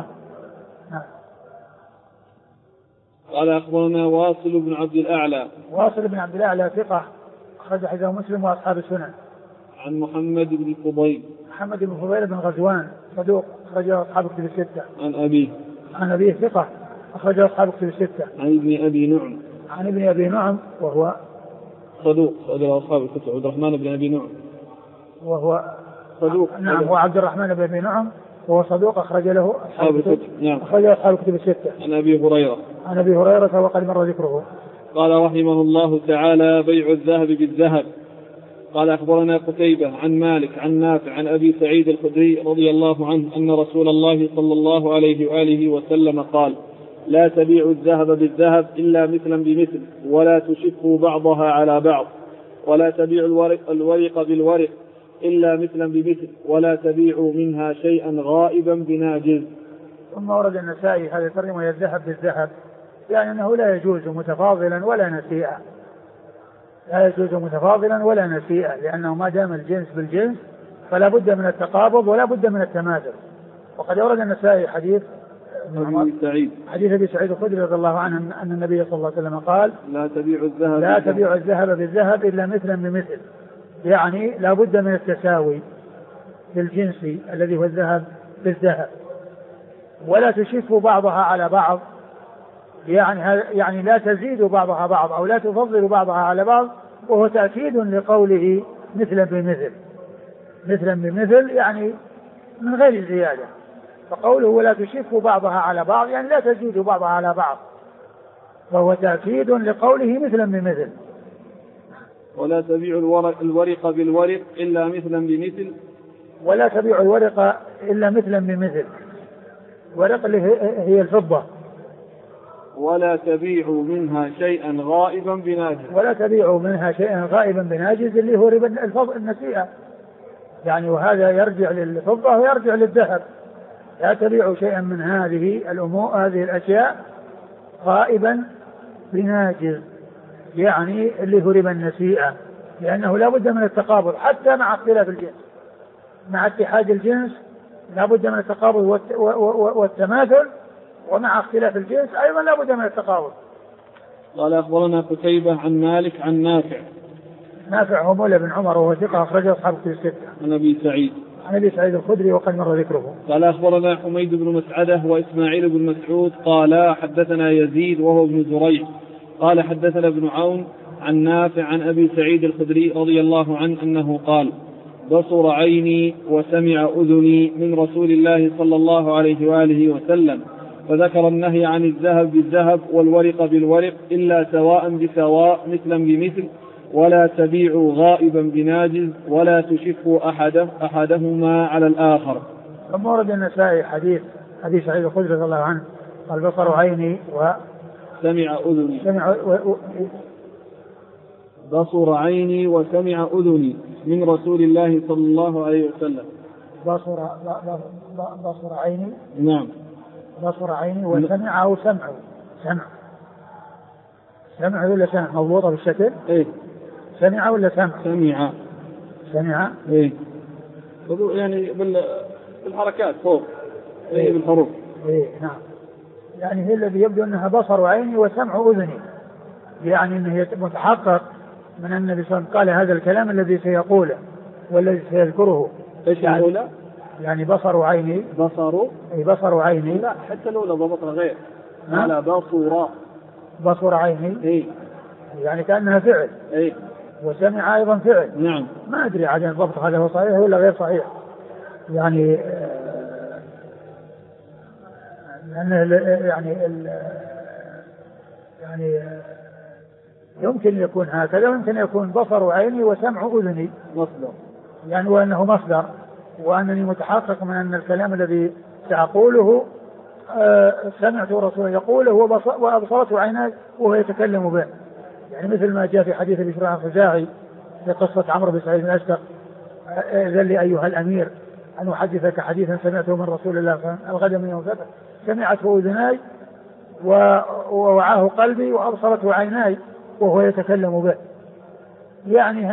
قال أخبرنا واصل بن عبد الأعلى. واصل بن عبد الأعلى ثقة أخرج حديثه مسلم وأصحاب السنن. عن محمد بن فضيل. محمد بن فضيل بن غزوان صدوق أخرجه أصحاب الكتب الستة. عن أبيه ثقة أخرجه أصحاب الكتب الستة. عن ابن أبي نعم. عن ابن أبي نعم وهو صدوق أخرجه أصحاب الكتب. عبد الرحمن بن أبي نعم وهو صدوق. نعم. هو عبد الرحمن بن أبي نعم وهو صدوق أخرج له أصحاب الكتب. نعم. أخرج أصحاب الكتب الستة. عن أبي هريرة. عن أبي هريرة وقد مر ذكره. قال رحمه الله تعالى: بيع الذهب بالذهب. قال أخبرنا قتيبة عن مالك عن نافع عن أبي سعيد الخدري رضي الله عنه أن رسول الله صلى الله عليه وآله وسلم قال: لا تبيعوا الذهب بالذهب إلا مثلا بمثل، ولا تشفوا بعضها على بعض، ولا تبيعوا الورق بالورق إلا مثلا بمثل، ولا تبيعوا منها شيئا غائبا بناجز. ثم ورد النسائي هذا الترجمة: الذهب بالذهب، يعني أنه لا يجوز متفاضلا ولا نسيئا، لا يجوز متفاضلا ولا نسيئا، لأنه ما دام الجنس بالجنس فلا بد من التقابض ولا بد من التماثل. وقد ورد النسائي حديث أبي سعيد الخدري رضي الله عنه أن النبي صلى الله عليه وسلم قال: لا تبيعوا الذهب بالذهب إلا مثلا بمثل، يعني لا بد من التساوي بالجنس الذي هو الذهب بالذهب، ولا تشفوا بعضها على بعض، يعني لا تزيد بعضها بعض أو لا تفضل بعضها على بعض، وهو تأكيد لقوله مثلا بمثل. مثلا بمثل يعني من غير زيادة، فقوله ولا تشفوا بعضها على بعض يعني لا تزيد بعضها على بعض، وهو تأكيد لقوله مثلا بمثل. ولا تبيعوا الورق بالورق إلا مثلا بمثل. ولا تبيعوا الورق إلا مثلا بمثل، ورق اللي هي الفضة. ولا تبيعوا منها شيئا غائبا بناجز. ولا تبيعوا منها شيئا غائبا بناجز اللي هو ربا النسيئة يعني، وهذا يرجع للفضة ويرجع للذهب، لا تبيعوا شيئا من هذه الأمور هذه الأشياء غائبا بناجز، يعني اللي هو ربا النسيئة، لأنه لا بد من التقابض حتى مع اختلاف الجنس، مع اتحاد الجنس لا بد من التقابض والتماثل، ومع اختلاف الجنس أيضا لا بد من التقابض. قال أخبرنا قتيبة عن مالك عن نافع. نافع هو مولى بن عمر وهو ثقة أخرجه أصحاب الكتب الستة. عن أبي سعيد. عن أبي سعيد الخدري وقد مر ذكره. قال أخبرنا حميد بن مسعدة وإسماعيل بن مسعود قال حدثنا يزيد وهو ابن زريع قال حدثنا ابن عون عن نافع عن أبي سعيد الخدري رضي الله عنه أنه قال بصر عيني وسمع أذني من رسول الله صلى الله عليه وآله وسلم، فذكر النهي عن الذهب بالذهب والورق بالورق إلا سواء بسواء مثلا بمثل، ولا تبيعوا غائبا بناجز، ولا تشفوا أحدهما على الآخر. ثم ورد النسائي حديث أبي سعيد الخدري رضي الله عنه قال بصر عيني سمع أذني بصر عيني وسمع أذني من رسول الله صلى الله عليه وسلم. بصر عيني نعم بصر عيني وسمع أو سمع ولا سمع مضبوطة بالشكل؟ إيه سمع ولا سمع إيه يعني بالحركات فوق إيه بالحروف إيه نعم. يعني هي الذي يبدو أنها بصر عيني وسمع أذني، يعني أنه متحقق من النبي صلى الله عليه وسلم قال هذا الكلام الذي سيقوله والذي سيذكره. إيش الأولى؟ يعني بصر عيني بصر عيني لا حتى الأولى ضبطها غير على بصر عيني إيه يعني كأنها فعل إيه وسمع أيضا فعل. نعم ما أدري عاد الضبط هذا هو صحيح ولا غير صحيح، يعني يعني يمكن يكون هكذا ويمكن يكون بصر عيني وسمع أذني مصدر، يعني وأنه مصدر، وأنني متحقق من أن الكلام الذي سأقوله سمعت رسوله يقوله وأبصرته عيناي وهو يتكلم به، يعني مثل ما جاء في حديث بشر الخزاعي في قصة عمرو بن سعيد بن أشتق ذل لي أيها الأمير أن أحدثك حديثا سمعته من رسول الله صلى الله عليه وسلم الغد من يوم فتح سمعته أذناي ووعاه قلبي وأبصرته عيناي وهو يتكلم به. يعني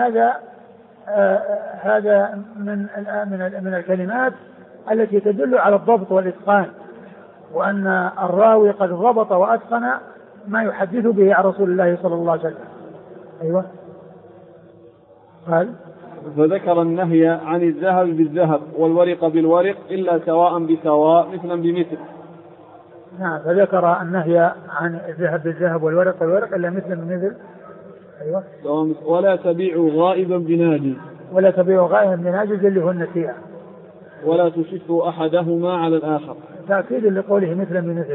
هذا من الكلمات التي تدل على الضبط والإتقان، وأن الراوي قد ضبط وأتقن ما يحدث به عن رسول الله صلى الله عليه وسلم. أيوة قال فذكر النهي عن الذهب بالذهب والورق بالورق إلا سواء بسواء مثلا بمثل. نعم فذكر النهي عن الذهب بالذهب والورق بالورق إلا مثلا بمثل. أيوة ولا تبيعوا غائبا بناجز اللي هو النسيئة، ولا تشفوا أحدهما على الآخر، تأكيد لقوله مثلا بمثل.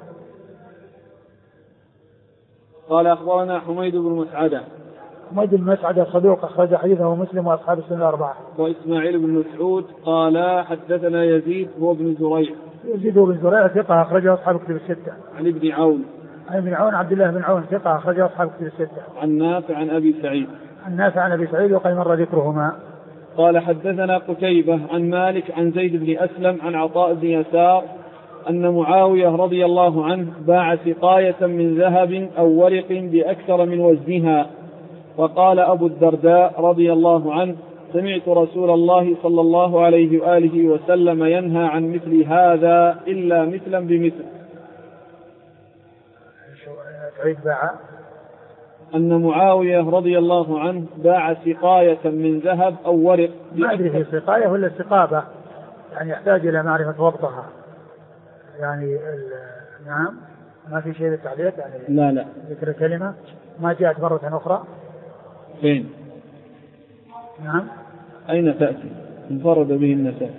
قال أخبرنا حميد بن مسعدة صدوق أخرج حديثه مسلم وأصحاب السنة الأربعة. وإسماعيل بن مسعود قال حدثنا يزيد هو بن زريع ثقة أخرجه أصحاب الكتب الستة. عن ابن عون عبد الله بن عون ثقة أخرجه أصحاب الكتب الستة. عن نافع عن أبي سعيد وقد مر ذكرهما. قال حدثنا قتيبة عن مالك عن زيد بن أسلم عن عطاء بن يسار أن معاوية رضي الله عنه باع سقاية من ذهب أو ورق بأكثر من وزنها، وقال أبو الدرداء رضي الله عنه سمعت رسول الله صلى الله عليه وآله وسلم ينهى عن مثل هذا إلا مثلا بمثل. أن معاوية رضي الله عنه باع سقاية من ذهب أو ورق. ما أدري هي سقاية ولا سقابة، يعني يحتاج إلى معرفة ضبطها. يعني نعم ما في شيء للتعليق يعني لا ذكر كلمة ما جاءت مرة أخرى. فين؟ نعم أين تأتي؟ انفرد به النسائي.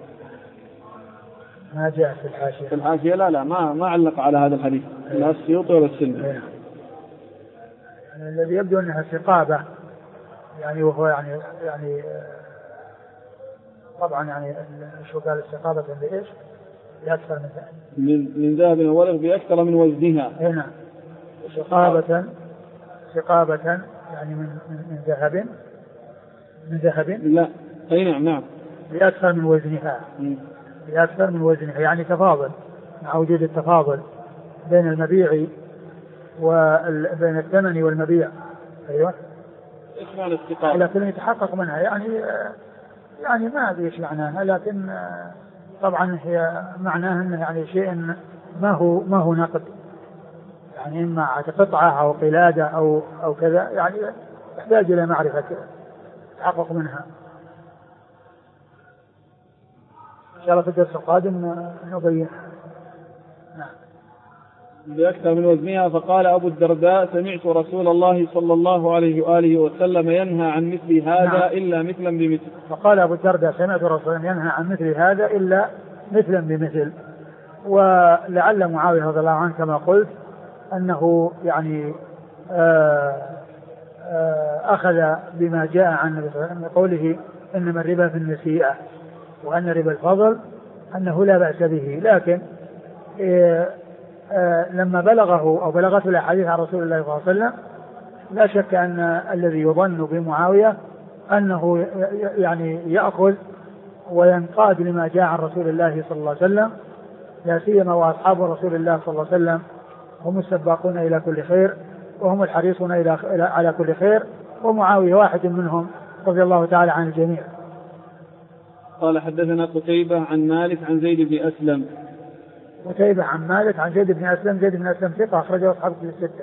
ما جاء في الحاشية. لا ما علق على هذا الحديث لا السيوطي ولا السلمي. يعني الذي يبدو أنها سقابة، يعني وهو يعني طبعا يعني شو قال السقابة بإيش؟ بأكثر من ذهب ورق بأكثر من وزنها. هنا سقابة يعني من ذهب. لا أي نعم بأكثر من وزنها. بأكثر من وزنه، يعني تفاضل، مع وجود التفاضل بين المبيع وبين الثمن والمبيع. أيوة. لكن يتحقق منها يعني ما أدري إيش معناها، لكن طبعا هي معناها إنه يعني شيء ما هو نقد، يعني إما قطعة أو قلادة أو كذا، يعني يحتاج إلى معرفة تحقق منها. إن شاء الله في الدرس القادم نبين. نعم. بأكثر من وزنها. فقال أبو الدرداء: سمعت رسول الله صلى الله عليه وآله وسلم ينهى عن مثل هذا. نعم. إلا مثلا بمثل. فقال أبو الدرداء: سمعت رسول الله ينهى عن مثل هذا إلا مثلا بمثل. ولعل معاوية رضي الله عنه كما قلت أنه يعني أخذ بما جاء عن النبي صلى الله عليه وسلم قوله إنما الربا في النسيئة، وأن ربا الفضل أنه لا بأس به. لكن لما بلغه أو بلغته الأحاديث عن رسول الله صلى الله عليه وسلم، لا شك أن الذي يظن بمعاوية أنه يعني يأخذ وينقاد لما جاء عن رسول الله صلى الله عليه وسلم، لا سيما وأصحاب رسول الله صلى الله عليه وسلم هم السباقون إلى كل خير وهم الحريصون على كل خير، ومعاوية واحد منهم رضي الله تعالى عن الجميع. قال حدثنا قتيبة عن مالك عن زيد بن أسلم. قتيبة عن مالك عن زيد بن أسلم. زيد بن أسلم ثقة أخرجه أصحاب الكتب الستة.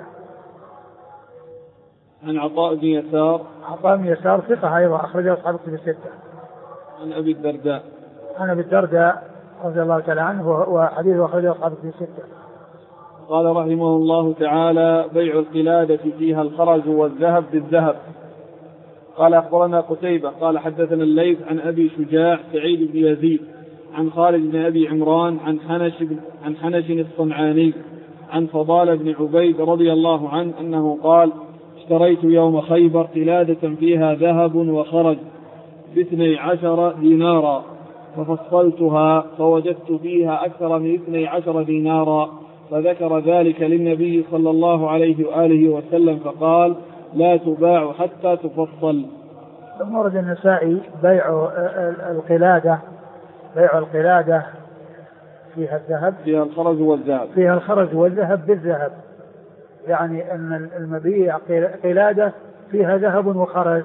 عن عطاء بن يسار. عطاء بن يسار ثقة أيضا أخرجه أصحاب الكتب الستة. عن أبي الدرداء. عن أبي الدرداء رضي الله تعالى عنه وحديثه أخرجه أصحاب الكتب الستة. قال رحمه الله تعالى: بيع القلادة فيها الخرز والذهب بالذهب. قال أخبرنا قتيبة قال حدثنا الليث عن أبي شجاع سعيد بن يزيد عن خالد بن أبي عمران عن حنش الصنعاني عن فضال بن عبيد رضي الله عنه أنه قال: اشتريت يوم خيبر قلادة فيها ذهب وخرج ب12 دينارا، ففصلتها فوجدت فيها أكثر من 12 دينارا، فذكر ذلك للنبي صلى الله عليه وآله وسلم فقال: لا تباع حتى تفصل. ثم ورد النسائي بيع القلادة فيها الذهب، فيها الخرز والذهب، فيها الخرز والذهب بالذهب، يعني أن المبيع قلادة فيها ذهب وخرز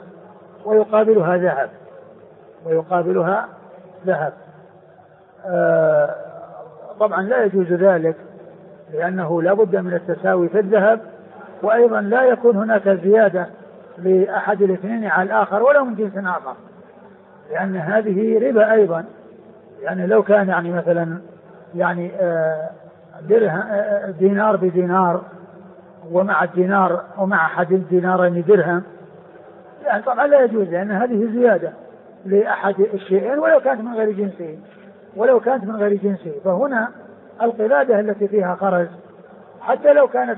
ويقابلها ذهب طبعا لا يجوز ذلك، لأنه لا بد من التساوي في الذهب، وأيضا لا يكون هناك زيادة لأحد الاثنين على الآخر ولو من جنس آخر، لأن هذه ربا أيضا. يعني لو كان يعني مثلا يعني دينار بدينار ومع الدينار ومع أحد الدينارين درهم، يعني طبعا لا يجوز، لأن هذه زيادة لأحد الشيئين ولو كانت من غير جنسه. فهنا القلادة التي فيها خرز حتى لو كانت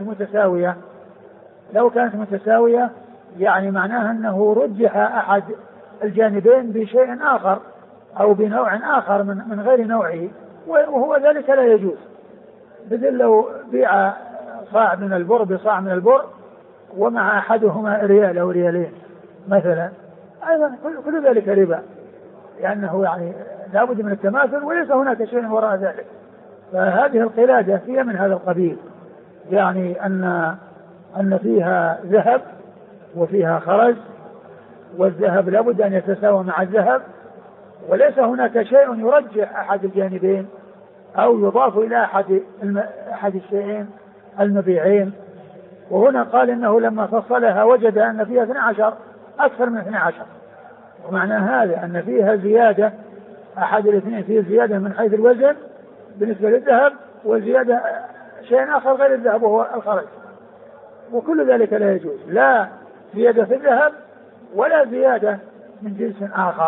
متساوية يعني معناها أنه رجح أحد الجانبين بشيء آخر أو بنوع آخر من غير نوعه، وهو ذلك لا يجوز. مثل لو بيع صاع من البر بصاع من البر ومع أحدهما ريال أو ريالين مثلا، أيضا كل ذلك ربا، لأنه يعني لابد من التماثل وليس هناك شيء وراء ذلك. فهذه القلادة هي من هذا القبيل، يعني أن فيها ذهب وفيها خرز، والذهب لابد أن يتساوى مع الذهب، وليس هناك شيء يرجح أحد الجانبين أو يضاف إلى أحد الشيئين المبيعين. وهنا قال إنه لما فصلها وجد أن فيها 12 أكثر من 12، ومعنى هذا أن فيها زيادة، أحد الاثنين فيه زيادة من حيث الوزن بالنسبة للذهب، وزيادة شيء آخر غير الذهب وهو الخرج، وكل ذلك لا يجوز، لا زيادة في الذهب ولا زيادة من جنس آخر.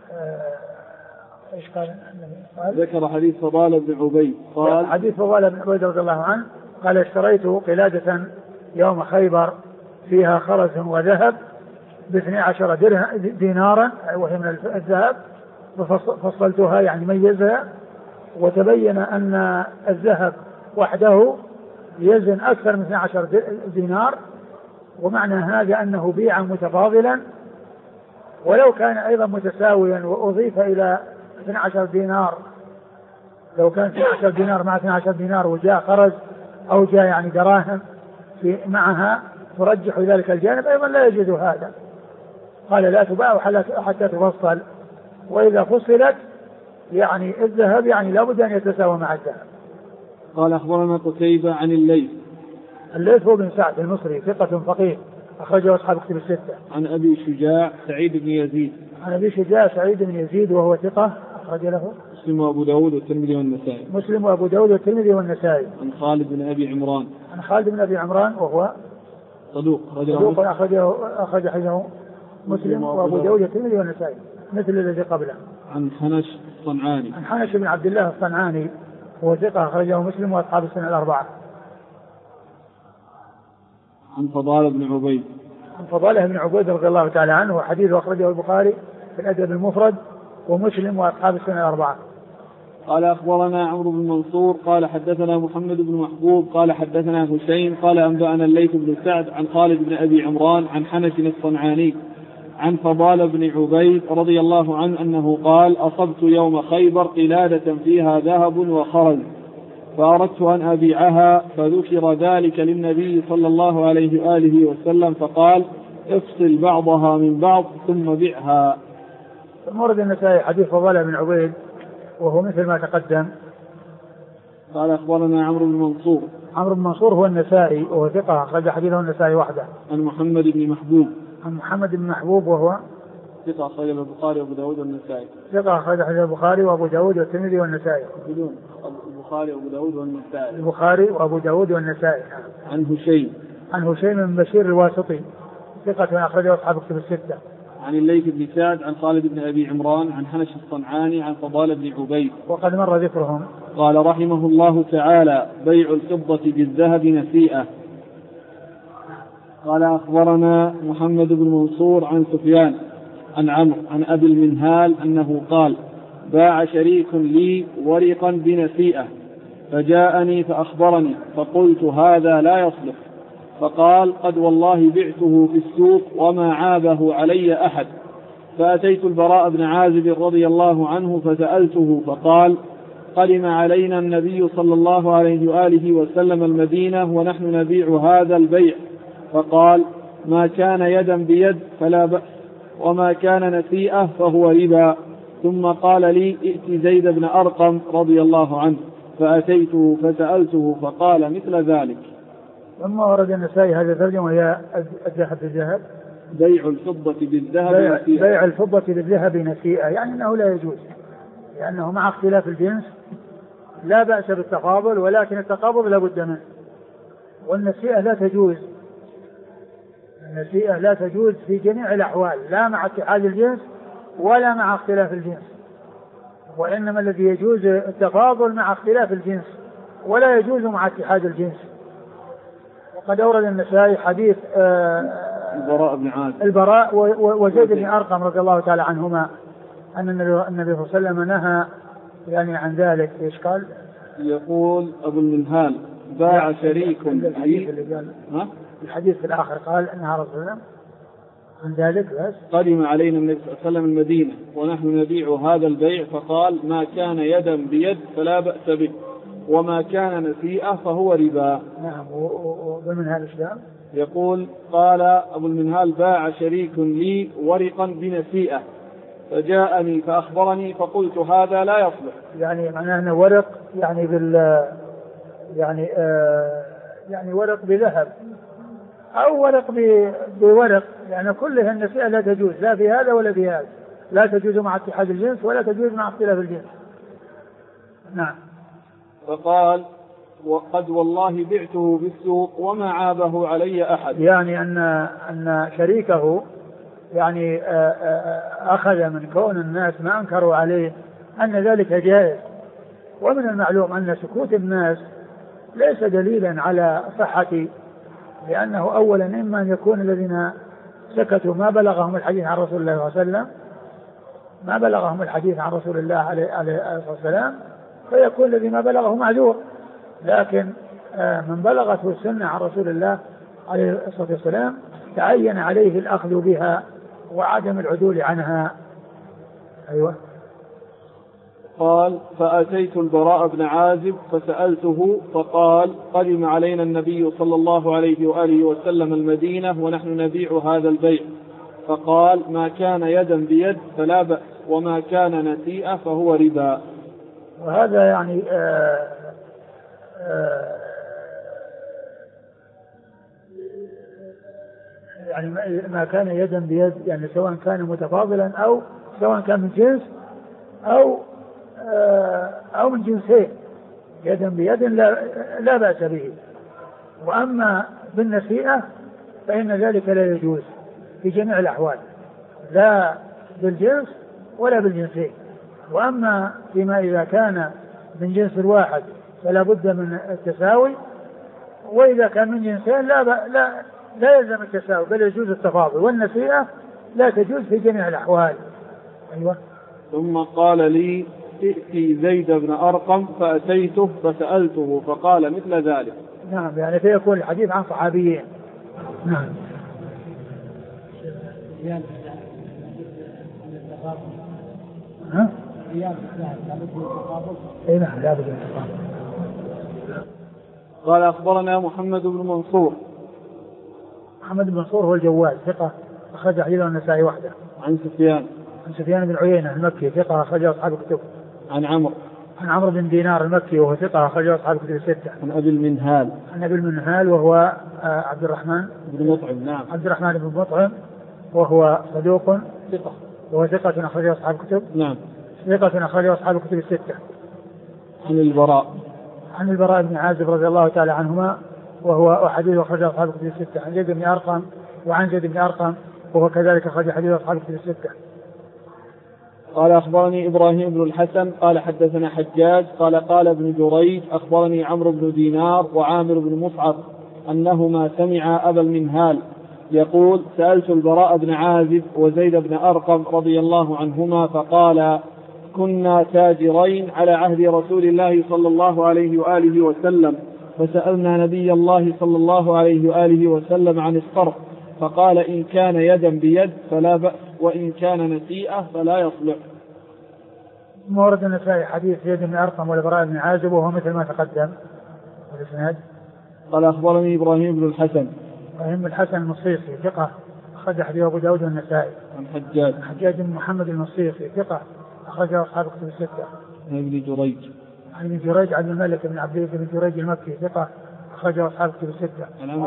إيش قال؟ ذكر حديث فضال بن عبيد قال: حديث فضال بن عبيد رضي الله عنه قال: اشتريت قلادة يوم خيبر فيها خرز وذهب ب12 دينارا وهي من الذهب، ففصلتها يعني ميزها، وتبين أن الذهب وحده يزن أكثر من 12 دينار، ومعنى هذا أنه بيع متفاضلا، ولو كان أيضا متساويا وأضيف إلى 12 دينار لو كان 12 دينار مع 12 دينار وجاء خرج أو جاء يعني دراهم معها ترجح ذلك الجانب أيضا لا يجوز هذا. قال لا تباع حتى تفصل، وإذا فصلت يعني الذهب يعني لابد أن يتساوى مع الذهب. قال أخبرنا قتيبة عن الليث. الليث هو بن سعد المصري ثقة فقيه أخرجه أصحاب كتب الستة. عن أبي شجاع سعيد بن يزيد. عن أبي شجاع سعيد بن يزيد وهو ثقة أخرج له مسلم وأبو داود والترمذي والنسائي. مسلم وأبو داود والترمذي والنسائي. عن خالد بن أبي عمران. عن خالد بن أبي عمران وهو صدوق أخرج حديثه مسلم وأبو داود والترمذي والنسائي مثل الذي قبله. عن حنش الصنعاني. عن حنش بن عبد الله الصنعاني هو ثقة أخرجه مسلم وأصحاب السنة الأربعة. عن فضالة بن عبيد. عن فضالة بن عبيد رضي الله تعالى عنه وحديثه أخرجه البخاري في الأدب المفرد ومسلم وأصحاب السنة الأربعة. قال أخبرنا عمرو بن منصور قال حدثنا محمد بن محبوب قال حدثنا حسين قال أنبأنا الليث بن سعد عن خالد بن أبي عمران عن حنش الصنعاني عن فضالة بن عبيد رضي الله عنه أنه قال أصبت يوم خيبر قلادة فيها ذهب وخرز فأردت أن أبيعها فذكر ذلك للنبي صلى الله عليه وآله وسلم فقال افصل بعضها من بعض ثم بيعها. ورد النسائي حديث فضالة بن عبيد وهو مثل ما تقدم. قال أخبرنا عمرو بن منصور. عمرو بن منصور هو النسائي وهو ثقة أخرج حديثه النسائي وحده. عن محمد بن محبوب. عن محمد بن محبوب وهو ثقة أخرج البخاري وأبو داود والنسائي. ثقة أخرج حديث البخاري وأبو داود والترمذي والنسائي. بدون البخاري وأبو داود والنسائي. البخاري وأبو داود والنسائي. عن هشيم. عن هشيم بن بشير الواسطي ثقة أخرجه أصحاب كتب الستة. عن الليث بن سعد عن خالد بن أبي عمران عن حنش الصنعاني عن فضالة بن عبيد وقد مر ذكرهم. قال رحمه الله تعالى بيع الفضة بالذهب نسيئة. قال أخبرنا محمد بن منصور عن سفيان عن عمرو عن أبي المنهال أنه قال باع شريك لي ورقا بنسيئة فجاءني فأخبرني فقلت هذا لا يصلح فقال قد والله بعته في السوق وما عابه علي أحد فأتيت البراء بن عازب رضي الله عنه فسألته فقال قدم علينا النبي صلى الله عليه وآله وسلم المدينة ونحن نبيع هذا البيع فقال ما كان يدا بيد فلا بأس وما كان نسيئة فهو ربا ثم قال لي ائت زيد بن أرقم رضي الله عنه فأتيته فسألته فقال مثل ذلك. ثم ورد النسائي هذا الترجمة وهي الذهب بالذهب بيع الفضة بالذهب نسيئة. بيع الفضة بالذهب نسيئة يعني أنه لا يجوز لأنه مع اختلاف الجنس لا بأس بالتقابل ولكن التقابل لا بد منه والنسيئة لا تجوز. النسيئة لا تجوز في جميع الأحوال لا مع اتحاد الجنس ولا مع اختلاف الجنس وإنما الذي يجوز التفاضل مع اختلاف الجنس ولا يجوز مع اتحاد الجنس. وقد أورد النسائي حديث البراء بن عازب البراء وزيد بن أرقم رضي الله تعالى عنهما أن النبي صلى الله عليه وسلم نهى يعني عن ذلك. إيش قال؟ يقول أبو المنهال باع شريك الحديث في الآخر قال أنها رسول الله عن ذلك بس قدم علينا النبي صلى الله عليه وسلم المدينة ونحن نبيع هذا البيع فقال ما كان يدا بيد فلا بأس به وما كان نسيئة فهو ربا. نعم. ومنهال الإسلام يقول قال أبو المنهال باع شريك لي ورقا بنسيئة فجاءني فأخبرني فقلت هذا لا يصلح يعني معناه أنه ورق يعني يعني ورق بذهب أو ورق بورق يعني كلها النسيئة لا تجوز لا في هذا ولا في هذا لا تجوز مع اتحاد الجنس ولا تجوز مع اختلاف الجنس. نعم. فقال وقد والله بعته بالسوق وما عابه علي أحد يعني أن شريكه يعني أخذ من كون الناس ما أنكروا عليه أن ذلك جائز ومن المعلوم أن سكوت الناس ليس دليلا على صحة لأنه أولا إما أن يكون الذين سكتوا ما بلغهم الحديث عن رسول الله صلى الله عليه وسلم ما بلغهم الحديث عن رسول الله عليه الصلاة والسلام فيكون الذي ما بلغه معذور لكن من بلغته السنة عن رسول الله عليه الصلاة والسلام تعين عليه الأخذ بها وعدم العدول عنها. أيوة. قال فأتيت البراء بن عازب فسألته فقال قدم علينا النبي صلى الله عليه وآله وسلم المدينة ونحن نبيع هذا البيع، فقال ما كان يدا بيد فلا بأس وما كان نسيئة فهو ربا. وهذا يعني يعني ما كان يدا بيد، يعني سواء كان متفاضلا أو سواء كان من جنس أو من جنسين، يدا بيد لا بأس به. وأما بالنسيئة فإن ذلك لا يجوز في جميع الأحوال، لا بالجنس ولا بالجنسين. وأما فيما إذا كان من جنس الواحد فلا بد من التساوي، وإذا كان من جنسين لا يلزم التساوي بل يجوز التفاضل، والنسيئة لا تجوز في جميع الأحوال. أيوة. ثم قال لي ائتي زيد بن أرقم فأتيته فسألته فقال مثل ذلك. نعم، يعني فيكون الحديث عن صحابيين. نعم. ها؟ اي نعم لا بد من التفاضل. قال أخبرنا محمد بن منصور. محمد بن منصور هو الجواد، ثقة أخرج حديثه النسائي وحده. عن سفيان بن عيينة المكي، ثقة أخرج أصحاب الكتب. عن عمرو بن دينار المكي وهو ثقة أخرج أصحاب الكتب الستة. عن أبي المنهال وهو عبد الرحمن بن مطعم. نعم. عبد الرحمن بن مطعم وهو صدوق ثقة، وهو ثقة أخرج أصحاب الكتب. نعم. ثقة أخرج أصحاب الكتب الستة. عن البراء بن عازب رضي الله تعالى عنهما وهو حديث أخرج أصحاب الكتب الستة. عن زيد بن أرقم وعن زيد بن أرقم وهو كذلك أخرج حديث أصحاب الكتب الستة. قال أخبرني إبراهيم بن الحسن قال حدثنا حجاج قال ابن جريج أخبرني عمرو بن دينار وعامر بن مصعب أنهما سمع أبا المنهال يقول سألت البراء بن عازب وزيد بن أرقم رضي الله عنهما فقال كنا تاجرين على عهد رسول الله صلى الله عليه وآله وسلم، فسألنا نبي الله صلى الله عليه وآله وسلم عن الصرف فقال إن كان يدا بيد فلا بأس وإن كان نسيئة فلا يصلح. مورد النسائي حديث زيد بن أرقم والبراء بن عازب وهو مثل ما تقدم. والإسناد قال أخبرني إبراهيم بن الحسن المصيصي ثقة أخرج حديث أبو داود والنسائي. عن حجاج بن محمد المصيصي ثقة أخرج أصحاب الكتب الستة. عن ابن جريج عبد الملك بن عبد بن جريج المكي ثقة أخرج أصحاب الكتب الستة.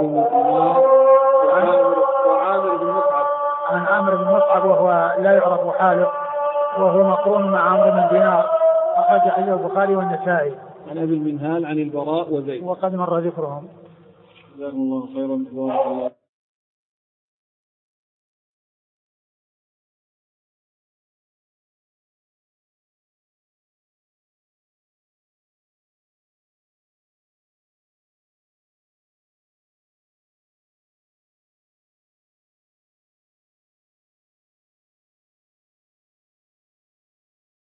عن عامر بن مصعب وهو لا يعرف حاله وهو مقرون مع عمرو بن دينار أخرج حديث البخاري والنسائي. عن أبي المنهال عن البراء وزيد وقد مر ذكرهم. جزاكم الله خيرا.